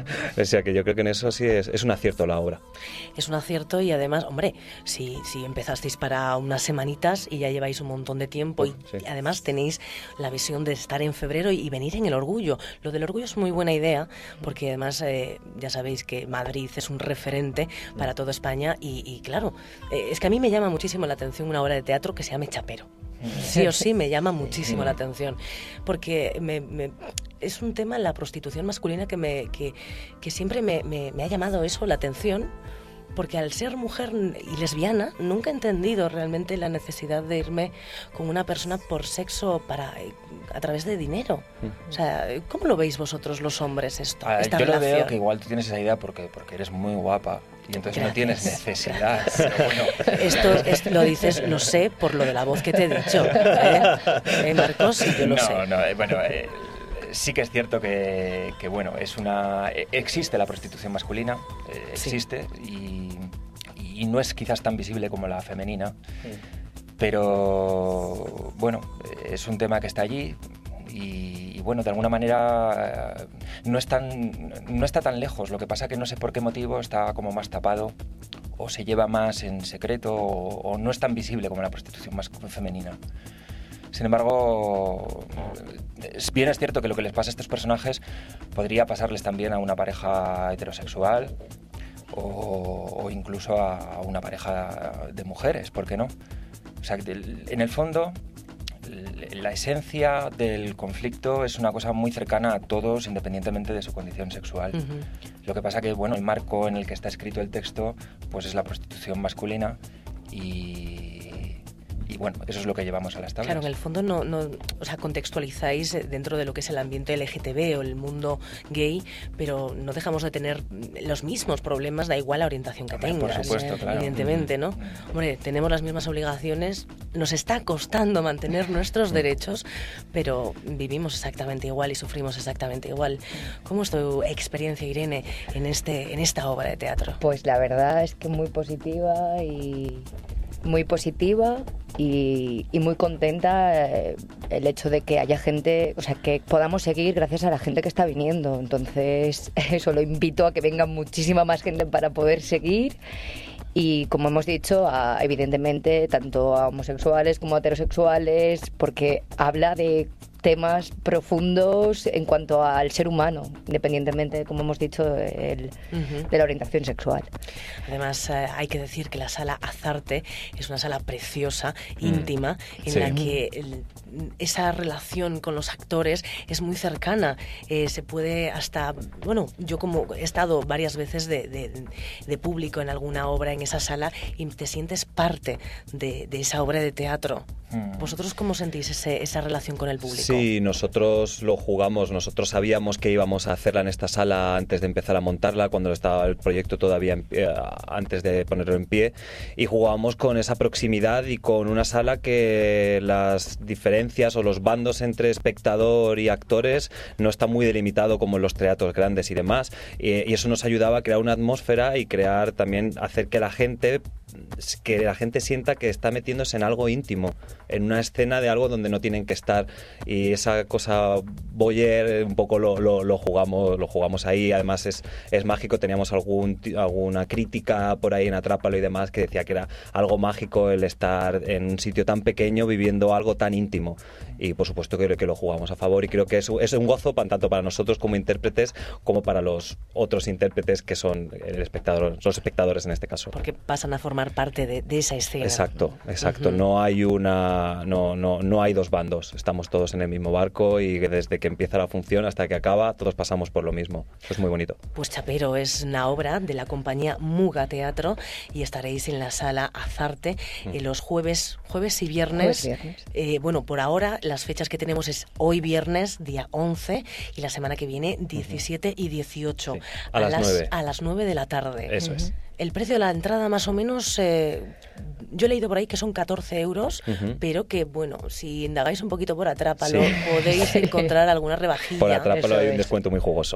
O sea que yo creo que en eso sí es, es un acierto la obra. Es un acierto y además, hombre, si, si empezasteis para unas semanitas y ya lleváis un montón de tiempo y sí. además tenéis la visión de estar en febrero y venir en el Orgullo. Lo del Orgullo es muy buena idea porque además eh, ya sabéis que Madrid es un referente para toda España y, y claro, eh, es que a mí me llama muchísimo la atención una obra de teatro que se llame Chapero. Sí o sí me llama muchísimo la atención porque me, me, es un tema, la prostitución masculina, que, me, que, que siempre me, me, me ha llamado eso la atención. Porque al ser mujer y lesbiana nunca he entendido realmente la necesidad de irme con una persona por sexo para a través de dinero. O sea, ¿cómo lo veis vosotros los hombres esto? Ah, esta yo relación? lo veo que igual tú tienes esa idea porque, porque eres muy guapa y entonces Gracias. No tienes necesidad. Pero bueno. Esto, esto lo dices, lo sé por lo de la voz que te he dicho. ¿Eh, ¿Eh Marcos? Sí, yo lo no, sé. No, no, eh, bueno... Eh, sí que es cierto que, que bueno, es una existe la prostitución masculina, eh, existe sí. y, y no es quizás tan visible como la femenina, sí. pero bueno, es un tema que está allí y, y bueno, de alguna manera no es tan, no está tan lejos. Lo que pasa que no sé por qué motivo está como más tapado o se lleva más en secreto o, o no es tan visible como la prostitución más femenina. Sin embargo, bien es cierto que lo que les pasa a estos personajes podría pasarles también a una pareja heterosexual o, o incluso a una pareja de mujeres, ¿por qué no? O sea, en el fondo, la esencia del conflicto es una cosa muy cercana a todos, independientemente de su condición sexual. Uh-huh. Lo que pasa que, bueno, el marco en el que está escrito el texto, pues es la prostitución masculina y... y bueno, eso es lo que llevamos a las tablas. Claro, en el fondo no, no, o sea, contextualizáis dentro de lo que es el ambiente L G T B o el mundo gay, pero no dejamos de tener los mismos problemas, da igual la orientación que Hombre, tengas. por supuesto, claro. Evidentemente, ¿no? Hombre, tenemos las mismas obligaciones, nos está costando mantener nuestros derechos, pero vivimos exactamente igual y sufrimos exactamente igual. ¿Cómo es tu experiencia, Irene, en, este, en esta obra de teatro? Pues la verdad es que muy positiva y muy positiva y, y muy contenta eh, el hecho de que haya gente, o sea, que podamos seguir gracias a la gente que está viniendo. Entonces, eso lo invito a que venga muchísima más gente para poder seguir. Y como hemos dicho, a, evidentemente, tanto a homosexuales como a heterosexuales, porque habla de temas profundos en cuanto al ser humano, independientemente, como hemos dicho, el, uh-huh. de la orientación sexual. Además, eh, hay que decir que la sala Azarte es una sala preciosa, mm. íntima, en sí. la que el, esa relación con los actores es muy cercana. Eh, se puede hasta, bueno, yo como he estado varias veces de, de, de público en alguna obra en esa sala y te sientes parte de, de esa obra de teatro. Mm. ¿Vosotros cómo sentís ese, esa relación con el público? Sí, nosotros lo jugamos, nosotros sabíamos que íbamos a hacerla en esta sala antes de empezar a montarla, cuando estaba el proyecto todavía en pie, antes de ponerlo en pie, y jugábamos con esa proximidad y con una sala que las diferencias o los bandos entre espectador y actores no está muy delimitado como en los teatros grandes y demás, y, y eso nos ayudaba a crear una atmósfera y crear también, hacer que la gente que la gente sienta que está metiéndose en algo íntimo, en una escena de algo donde no tienen que estar, y esa cosa voyeur un poco lo, lo, lo jugamos lo jugamos ahí. Además es, es mágico, teníamos algún, alguna crítica por ahí en Atrápalo y demás que decía que era algo mágico el estar en un sitio tan pequeño viviendo algo tan íntimo, y por supuesto que, que lo jugamos a favor, y creo que es, es un gozo tanto para nosotros como intérpretes como para los otros intérpretes que son el espectador, los espectadores en este caso. Porque pasan a formar parte de, de esa escena. Exacto, exacto. Uh-huh. No hay una, no, no, no hay dos bandos. Estamos todos en el mismo barco y desde que empieza la función hasta que acaba, todos pasamos por lo mismo. Eso es muy bonito. Pues Chapero es una obra de la compañía Muga Teatro y estaréis en la sala Azarte uh-huh. eh, los jueves, jueves y viernes. Jueves, viernes. Eh, bueno, por ahora las fechas que tenemos es hoy viernes, día once, y la semana que viene diecisiete uh-huh. y dieciocho. Sí. A, a las nueve. A las nueve de la tarde. Eso uh-huh. es. El precio de la entrada más o menos, eh, yo he leído por ahí que son catorce euros, uh-huh. pero que bueno, si indagáis un poquito por Atrápalo, sí. podéis encontrar alguna rebajilla. Por Atrápalo hay un descuento muy jugoso.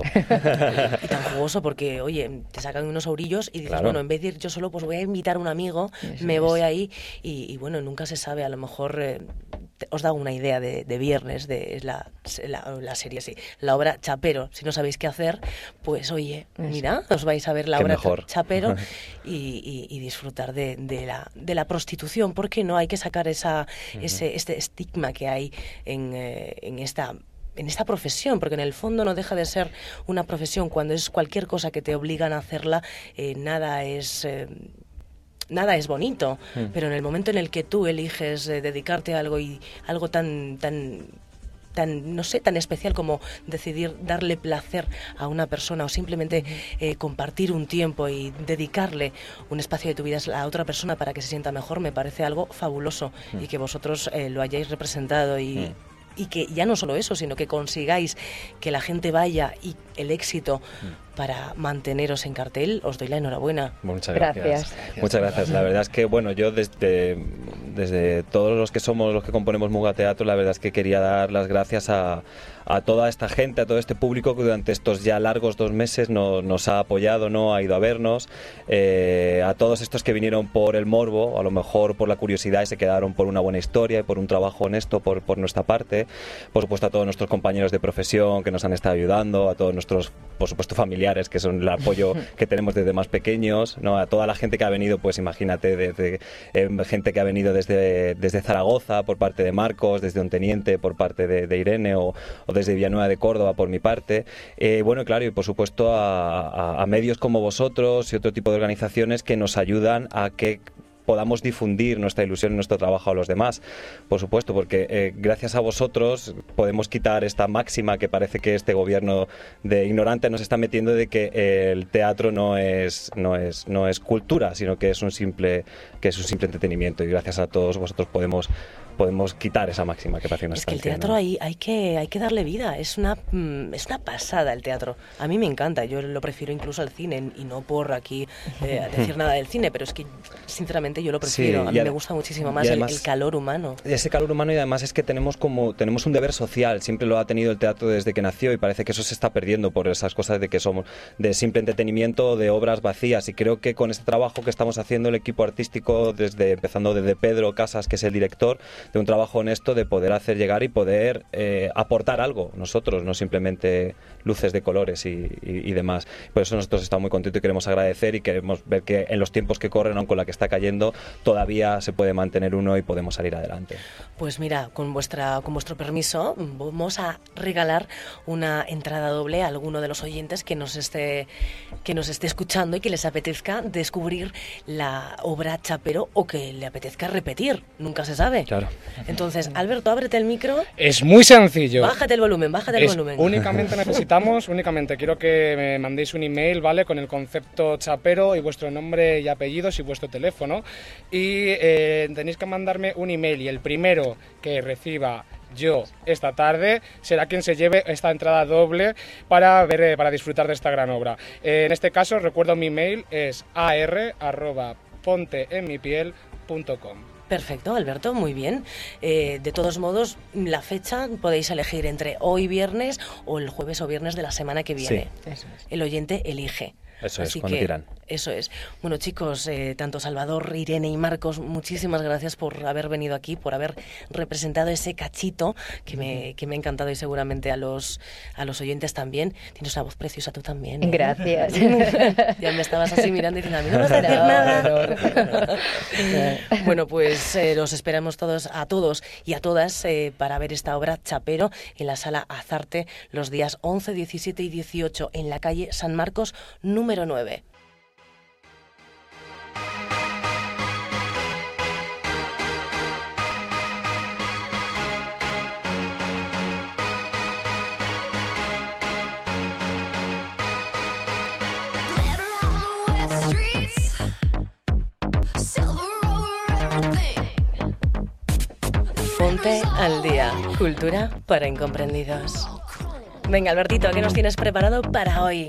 Y tan jugoso porque, oye, te sacan unos eurillos y dices, claro. bueno, en vez de ir yo solo, pues voy a invitar a un amigo, Eso me voy es. ahí y, y bueno, nunca se sabe, a lo mejor... Eh, os da una idea de, de viernes, de la, la, la serie, sí, la obra Chapero. Si no sabéis qué hacer, pues oye, mira, os vais a ver la qué obra mejor. Chapero y, y, y disfrutar de, de, la, de la prostitución. ¿Por qué no? Hay que sacar esa, uh-huh. ese, este estigma que hay en, eh, en esta... en esta profesión, porque en el fondo no deja de ser una profesión. Cuando es cualquier cosa que te obligan a hacerla, eh, nada es... Eh, nada es bonito, mm. pero en el momento en el que tú eliges eh, dedicarte a algo y algo tan tan tan no sé tan especial como decidir darle placer a una persona o simplemente eh, compartir un tiempo y dedicarle un espacio de tu vida a otra persona para que se sienta mejor, me parece algo fabuloso mm. y que vosotros eh, lo hayáis representado y mm. y que ya no solo eso, sino que consigáis que la gente vaya y el éxito mm. para manteneros en cartel, os doy la enhorabuena. Muchas gracias. Gracias. Muchas gracias. La verdad es que, bueno, yo desde, desde todos los que somos, los que componemos Muga Teatro, la verdad es que quería dar las gracias a, a toda esta gente, a todo este público que durante estos ya largos dos meses no, nos ha apoyado, no ha ido a vernos, eh, a todos estos que vinieron por el morbo, a lo mejor por la curiosidad y se quedaron por una buena historia y por un trabajo honesto por, por nuestra parte, por supuesto a todos nuestros compañeros de profesión que nos han estado ayudando, a todos nuestros, por supuesto, familiares, que son el apoyo que tenemos desde más pequeños, ¿no? A toda la gente que ha venido, pues imagínate, desde, eh, gente que ha venido desde, desde Zaragoza por parte de Marcos, desde un teniente por parte de, de Irene o, o desde Villanueva de Córdoba por mi parte. Eh, bueno, claro, y por supuesto a, a, a medios como vosotros y otro tipo de organizaciones que nos ayudan a que podamos difundir nuestra ilusión y nuestro trabajo a los demás, por supuesto, porque eh, gracias a vosotros podemos quitar esta máxima que parece que este gobierno de ignorante nos está metiendo de que eh, el teatro no es, no es, no es cultura, sino que es un simple, que es un simple entretenimiento, y gracias a todos vosotros podemos podemos quitar esa máxima que parece una Es que el teatro hay, hay, que, hay que darle vida, es una, mm, es una pasada el teatro. A mí me encanta, yo lo prefiero incluso al cine, y no por aquí eh, decir nada del cine, pero es que sinceramente yo lo prefiero, sí, a mí me gusta muchísimo más además, el, el calor humano. Ese calor humano, y además es que tenemos como tenemos un deber social, siempre lo ha tenido el teatro desde que nació, y parece que eso se está perdiendo por esas cosas de que somos de simple entretenimiento, de obras vacías, y creo que con este trabajo que estamos haciendo el equipo artístico, desde empezando desde Pedro Casas, que es el director, de un trabajo honesto de poder hacer llegar y poder eh, aportar algo nosotros, no simplemente luces de colores y, y, y demás. Por eso nosotros estamos muy contentos y queremos agradecer, y queremos ver que en los tiempos que corren, aun con la que está cayendo, todavía se puede mantener uno y podemos salir adelante. Pues mira, con vuestra con vuestro permiso, vamos a regalar una entrada doble a alguno de los oyentes que nos esté que nos esté escuchando y que les apetezca descubrir la obra Chapero, o que le apetezca repetir, nunca se sabe. Claro. Entonces, Alberto, ábrete el micro. Es muy sencillo. Bájate el volumen, bájate el es volumen. Únicamente necesitamos, únicamente quiero que me mandéis un email, ¿vale? Con el concepto Chapero y vuestro nombre y apellidos y vuestro teléfono. Y eh, tenéis que mandarme un email, y el primero que reciba yo esta tarde será quien se lleve esta entrada doble para ver eh, para disfrutar de esta gran obra. Eh, en este caso, recuerdo mi mail, es ar arroba ponte en mi piel punto com. Perfecto, Alberto, muy bien. Eh, de todos modos, la fecha podéis elegir entre hoy viernes o el jueves o viernes de la semana que viene. Sí. Eso es. El oyente elige. Eso Así es, cuando que, quieran. Eso es. Bueno, chicos, eh, tanto Salvador, Irene y Marcos, muchísimas gracias por haber venido aquí, por haber representado ese cachito que me, que me ha encantado, y seguramente a los, a los oyentes también. Tienes una voz preciosa tú también, ¿eh? Gracias. Ya me estabas así mirando y diciendo, a mí no vas a decir nada. Bueno, pues eh, los esperamos todos, a todos y a todas eh, para ver esta obra Chapero en la Sala Azarte los días once, diecisiete y dieciocho en la calle San Marcos número nueve. Ponte al día. Cultura para incomprendidos. Venga, Albertito, ¿qué nos tienes preparado para hoy?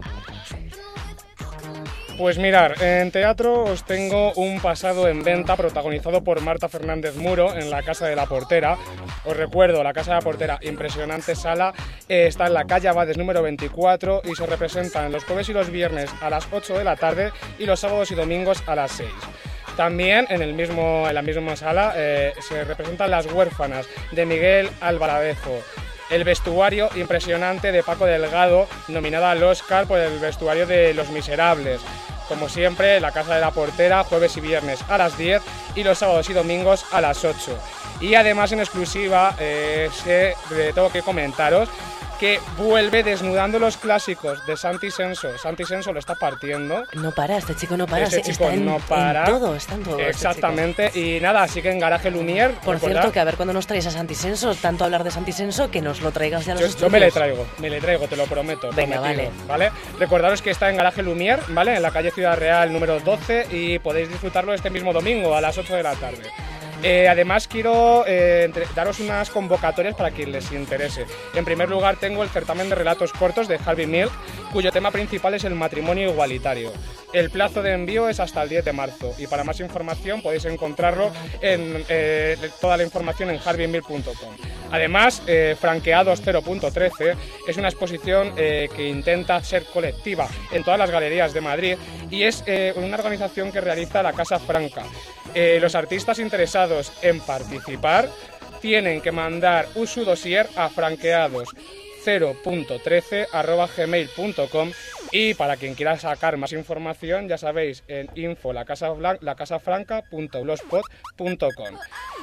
Pues mirar, en teatro os tengo un pasado en venta protagonizado por Marta Fernández Muro en La Casa de la Portera. Os recuerdo, La Casa de la Portera, impresionante sala, eh, está en la calle Abades número veinticuatro y se representan los jueves y los viernes a las ocho de la tarde y los sábados y domingos a las seis. También en, el mismo, en la misma sala eh, se representan Las Huérfanas de Miguel Alvaradejo. El vestuario impresionante de Paco Delgado, nominada al Oscar por el vestuario de Los Miserables. Como siempre, La Casa de la Portera, jueves y viernes a las diez y los sábados y domingos a las ocho. Y además, en exclusiva, eh, se, eh, tengo que comentaros que vuelve Desnudando los clásicos de Santi Senso. Santi Senso lo está partiendo. No para, este chico no para. Este chico está en, no para. En todo, está en todo. Exactamente. Este y nada, así que en Garaje Lumière. Por recordad, cierto, que a ver cuándo nos traes a Santi Senso, tanto hablar de Santi Senso, que nos lo traigas ya a los yo, estudios. Yo me le traigo, me le traigo, te lo prometo. Venga, prometido, vale. ¿vale? Recordaros que está en Garaje Lumière, ¿vale? En la calle Ciudad Real número doce, y podéis disfrutarlo este mismo domingo a las ocho de la tarde. Eh, además quiero eh, entre, daros unas convocatorias para quien les interese. En primer lugar tengo el certamen de relatos cortos de Harvey Milk, cuyo tema principal es el matrimonio igualitario. El plazo de envío es hasta el diez de marzo y para más información podéis encontrarlo en eh, toda la información en harvey milk punto com. Además, eh, Franqueados cero punto trece es una exposición eh, que intenta ser colectiva en todas las galerías de Madrid y es eh, una organización que realiza la Casa Franca. Eh, los artistas interesados en participar tienen que mandar un su dossier a franqueados cero punto trece arroba gmail punto com y para quien quiera sacar más información ya sabéis en info la casa franca punto blogspot punto com.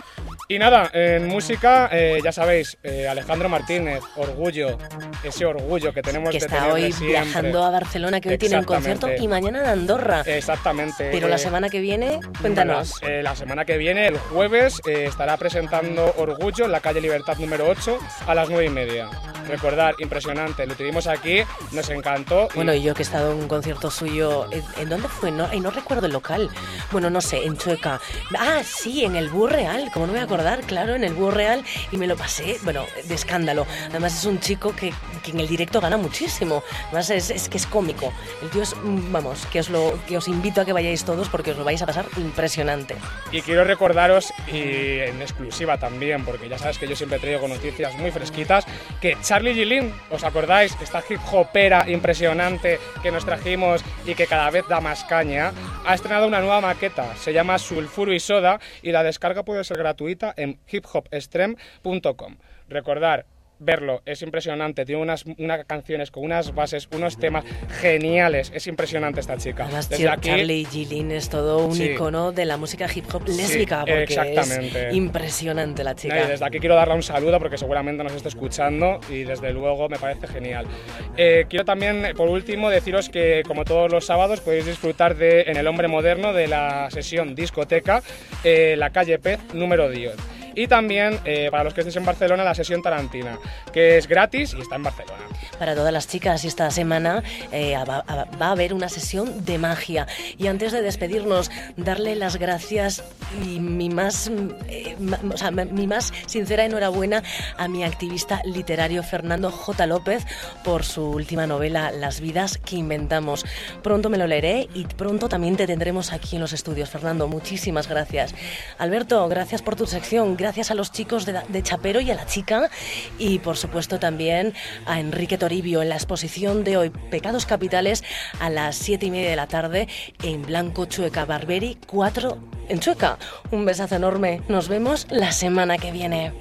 Y nada, en música, eh, ya sabéis, eh, Alejandro Martínez, Orgullo, ese orgullo que tenemos que de está tenerle hoy siempre. viajando a Barcelona, que hoy tiene un concierto, y mañana en Andorra. Exactamente. Pero la eh, semana que viene, cuéntanos. La, eh, la semana que viene, el jueves, eh, estará presentando Orgullo en la calle Libertad número ocho a las nueve y media. Recordar, impresionante, lo tuvimos aquí, nos encantó. Y... Bueno, y yo que he estado en un concierto suyo, ¿en, ¿en dónde fue? No, ay, no recuerdo el local. Bueno, no sé, en Chueca. Ah, sí, en el Búho Real, ¿cómo no me voy a acordar? Claro, en el Búho Real, y me lo pasé, bueno, de escándalo. Además es un chico que, que en el directo gana muchísimo. Además es, es que es cómico. El tío es, vamos, que os, lo, que os invito a que vayáis todos porque os lo vais a pasar impresionante. Y quiero recordaros, y en exclusiva también, porque ya sabes que yo siempre traigo noticias muy fresquitas, que Charlie Gillin, ¿os acordáis? Esta hip hopera impresionante que nos trajimos y que cada vez da más caña, ha estrenado una nueva maqueta, se llama Sulfuro y Soda, y la descarga puede ser gratuita en hip hop extreme punto com. Recordar, verlo, es impresionante, tiene unas, unas canciones con unas bases, unos temas geniales, es impresionante esta chica. Además, Desde aquí, Charlie Gillin es todo un sí. icono de la música hip hop lésbica, sí, porque exactamente. es impresionante la chica. No, y desde aquí quiero darle un saludo porque seguramente nos está escuchando y desde luego me parece genial. Eh, quiero también, por último, deciros que como todos los sábados podéis disfrutar de En el Hombre Moderno de la sesión discoteca, eh, la calle Pez número diez. Y también, eh, para los que estéis en Barcelona, la sesión Tarantina, que es gratis y está en Barcelona. Para todas las chicas, esta semana eh, va, va a haber una sesión de magia. Y antes de despedirnos, darle las gracias y mi más, eh, ma, o sea, mi más sincera enhorabuena a mi activista literario Fernando J. López por su última novela, Las vidas que inventamos. Pronto me lo leeré y pronto también te tendremos aquí en los estudios. Fernando, muchísimas gracias. Alberto, gracias por tu sección. Gracias a los chicos de, de Chapero y a la chica, y por supuesto también a Enrique Toribio en la exposición de hoy, Pecados Capitales, a las siete y media de la tarde en Blanco Chueca Barberi cuatro en Chueca. Un besazo enorme, nos vemos la semana que viene.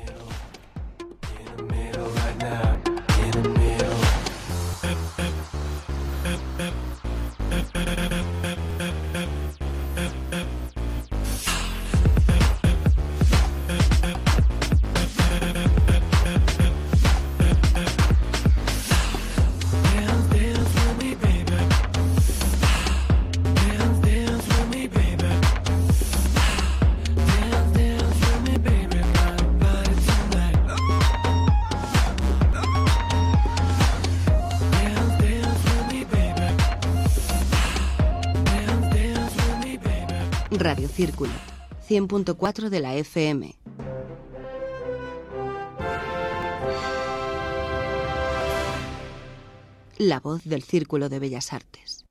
Radio Círculo, cien punto cuatro de la F M. La voz del Círculo de Bellas Artes.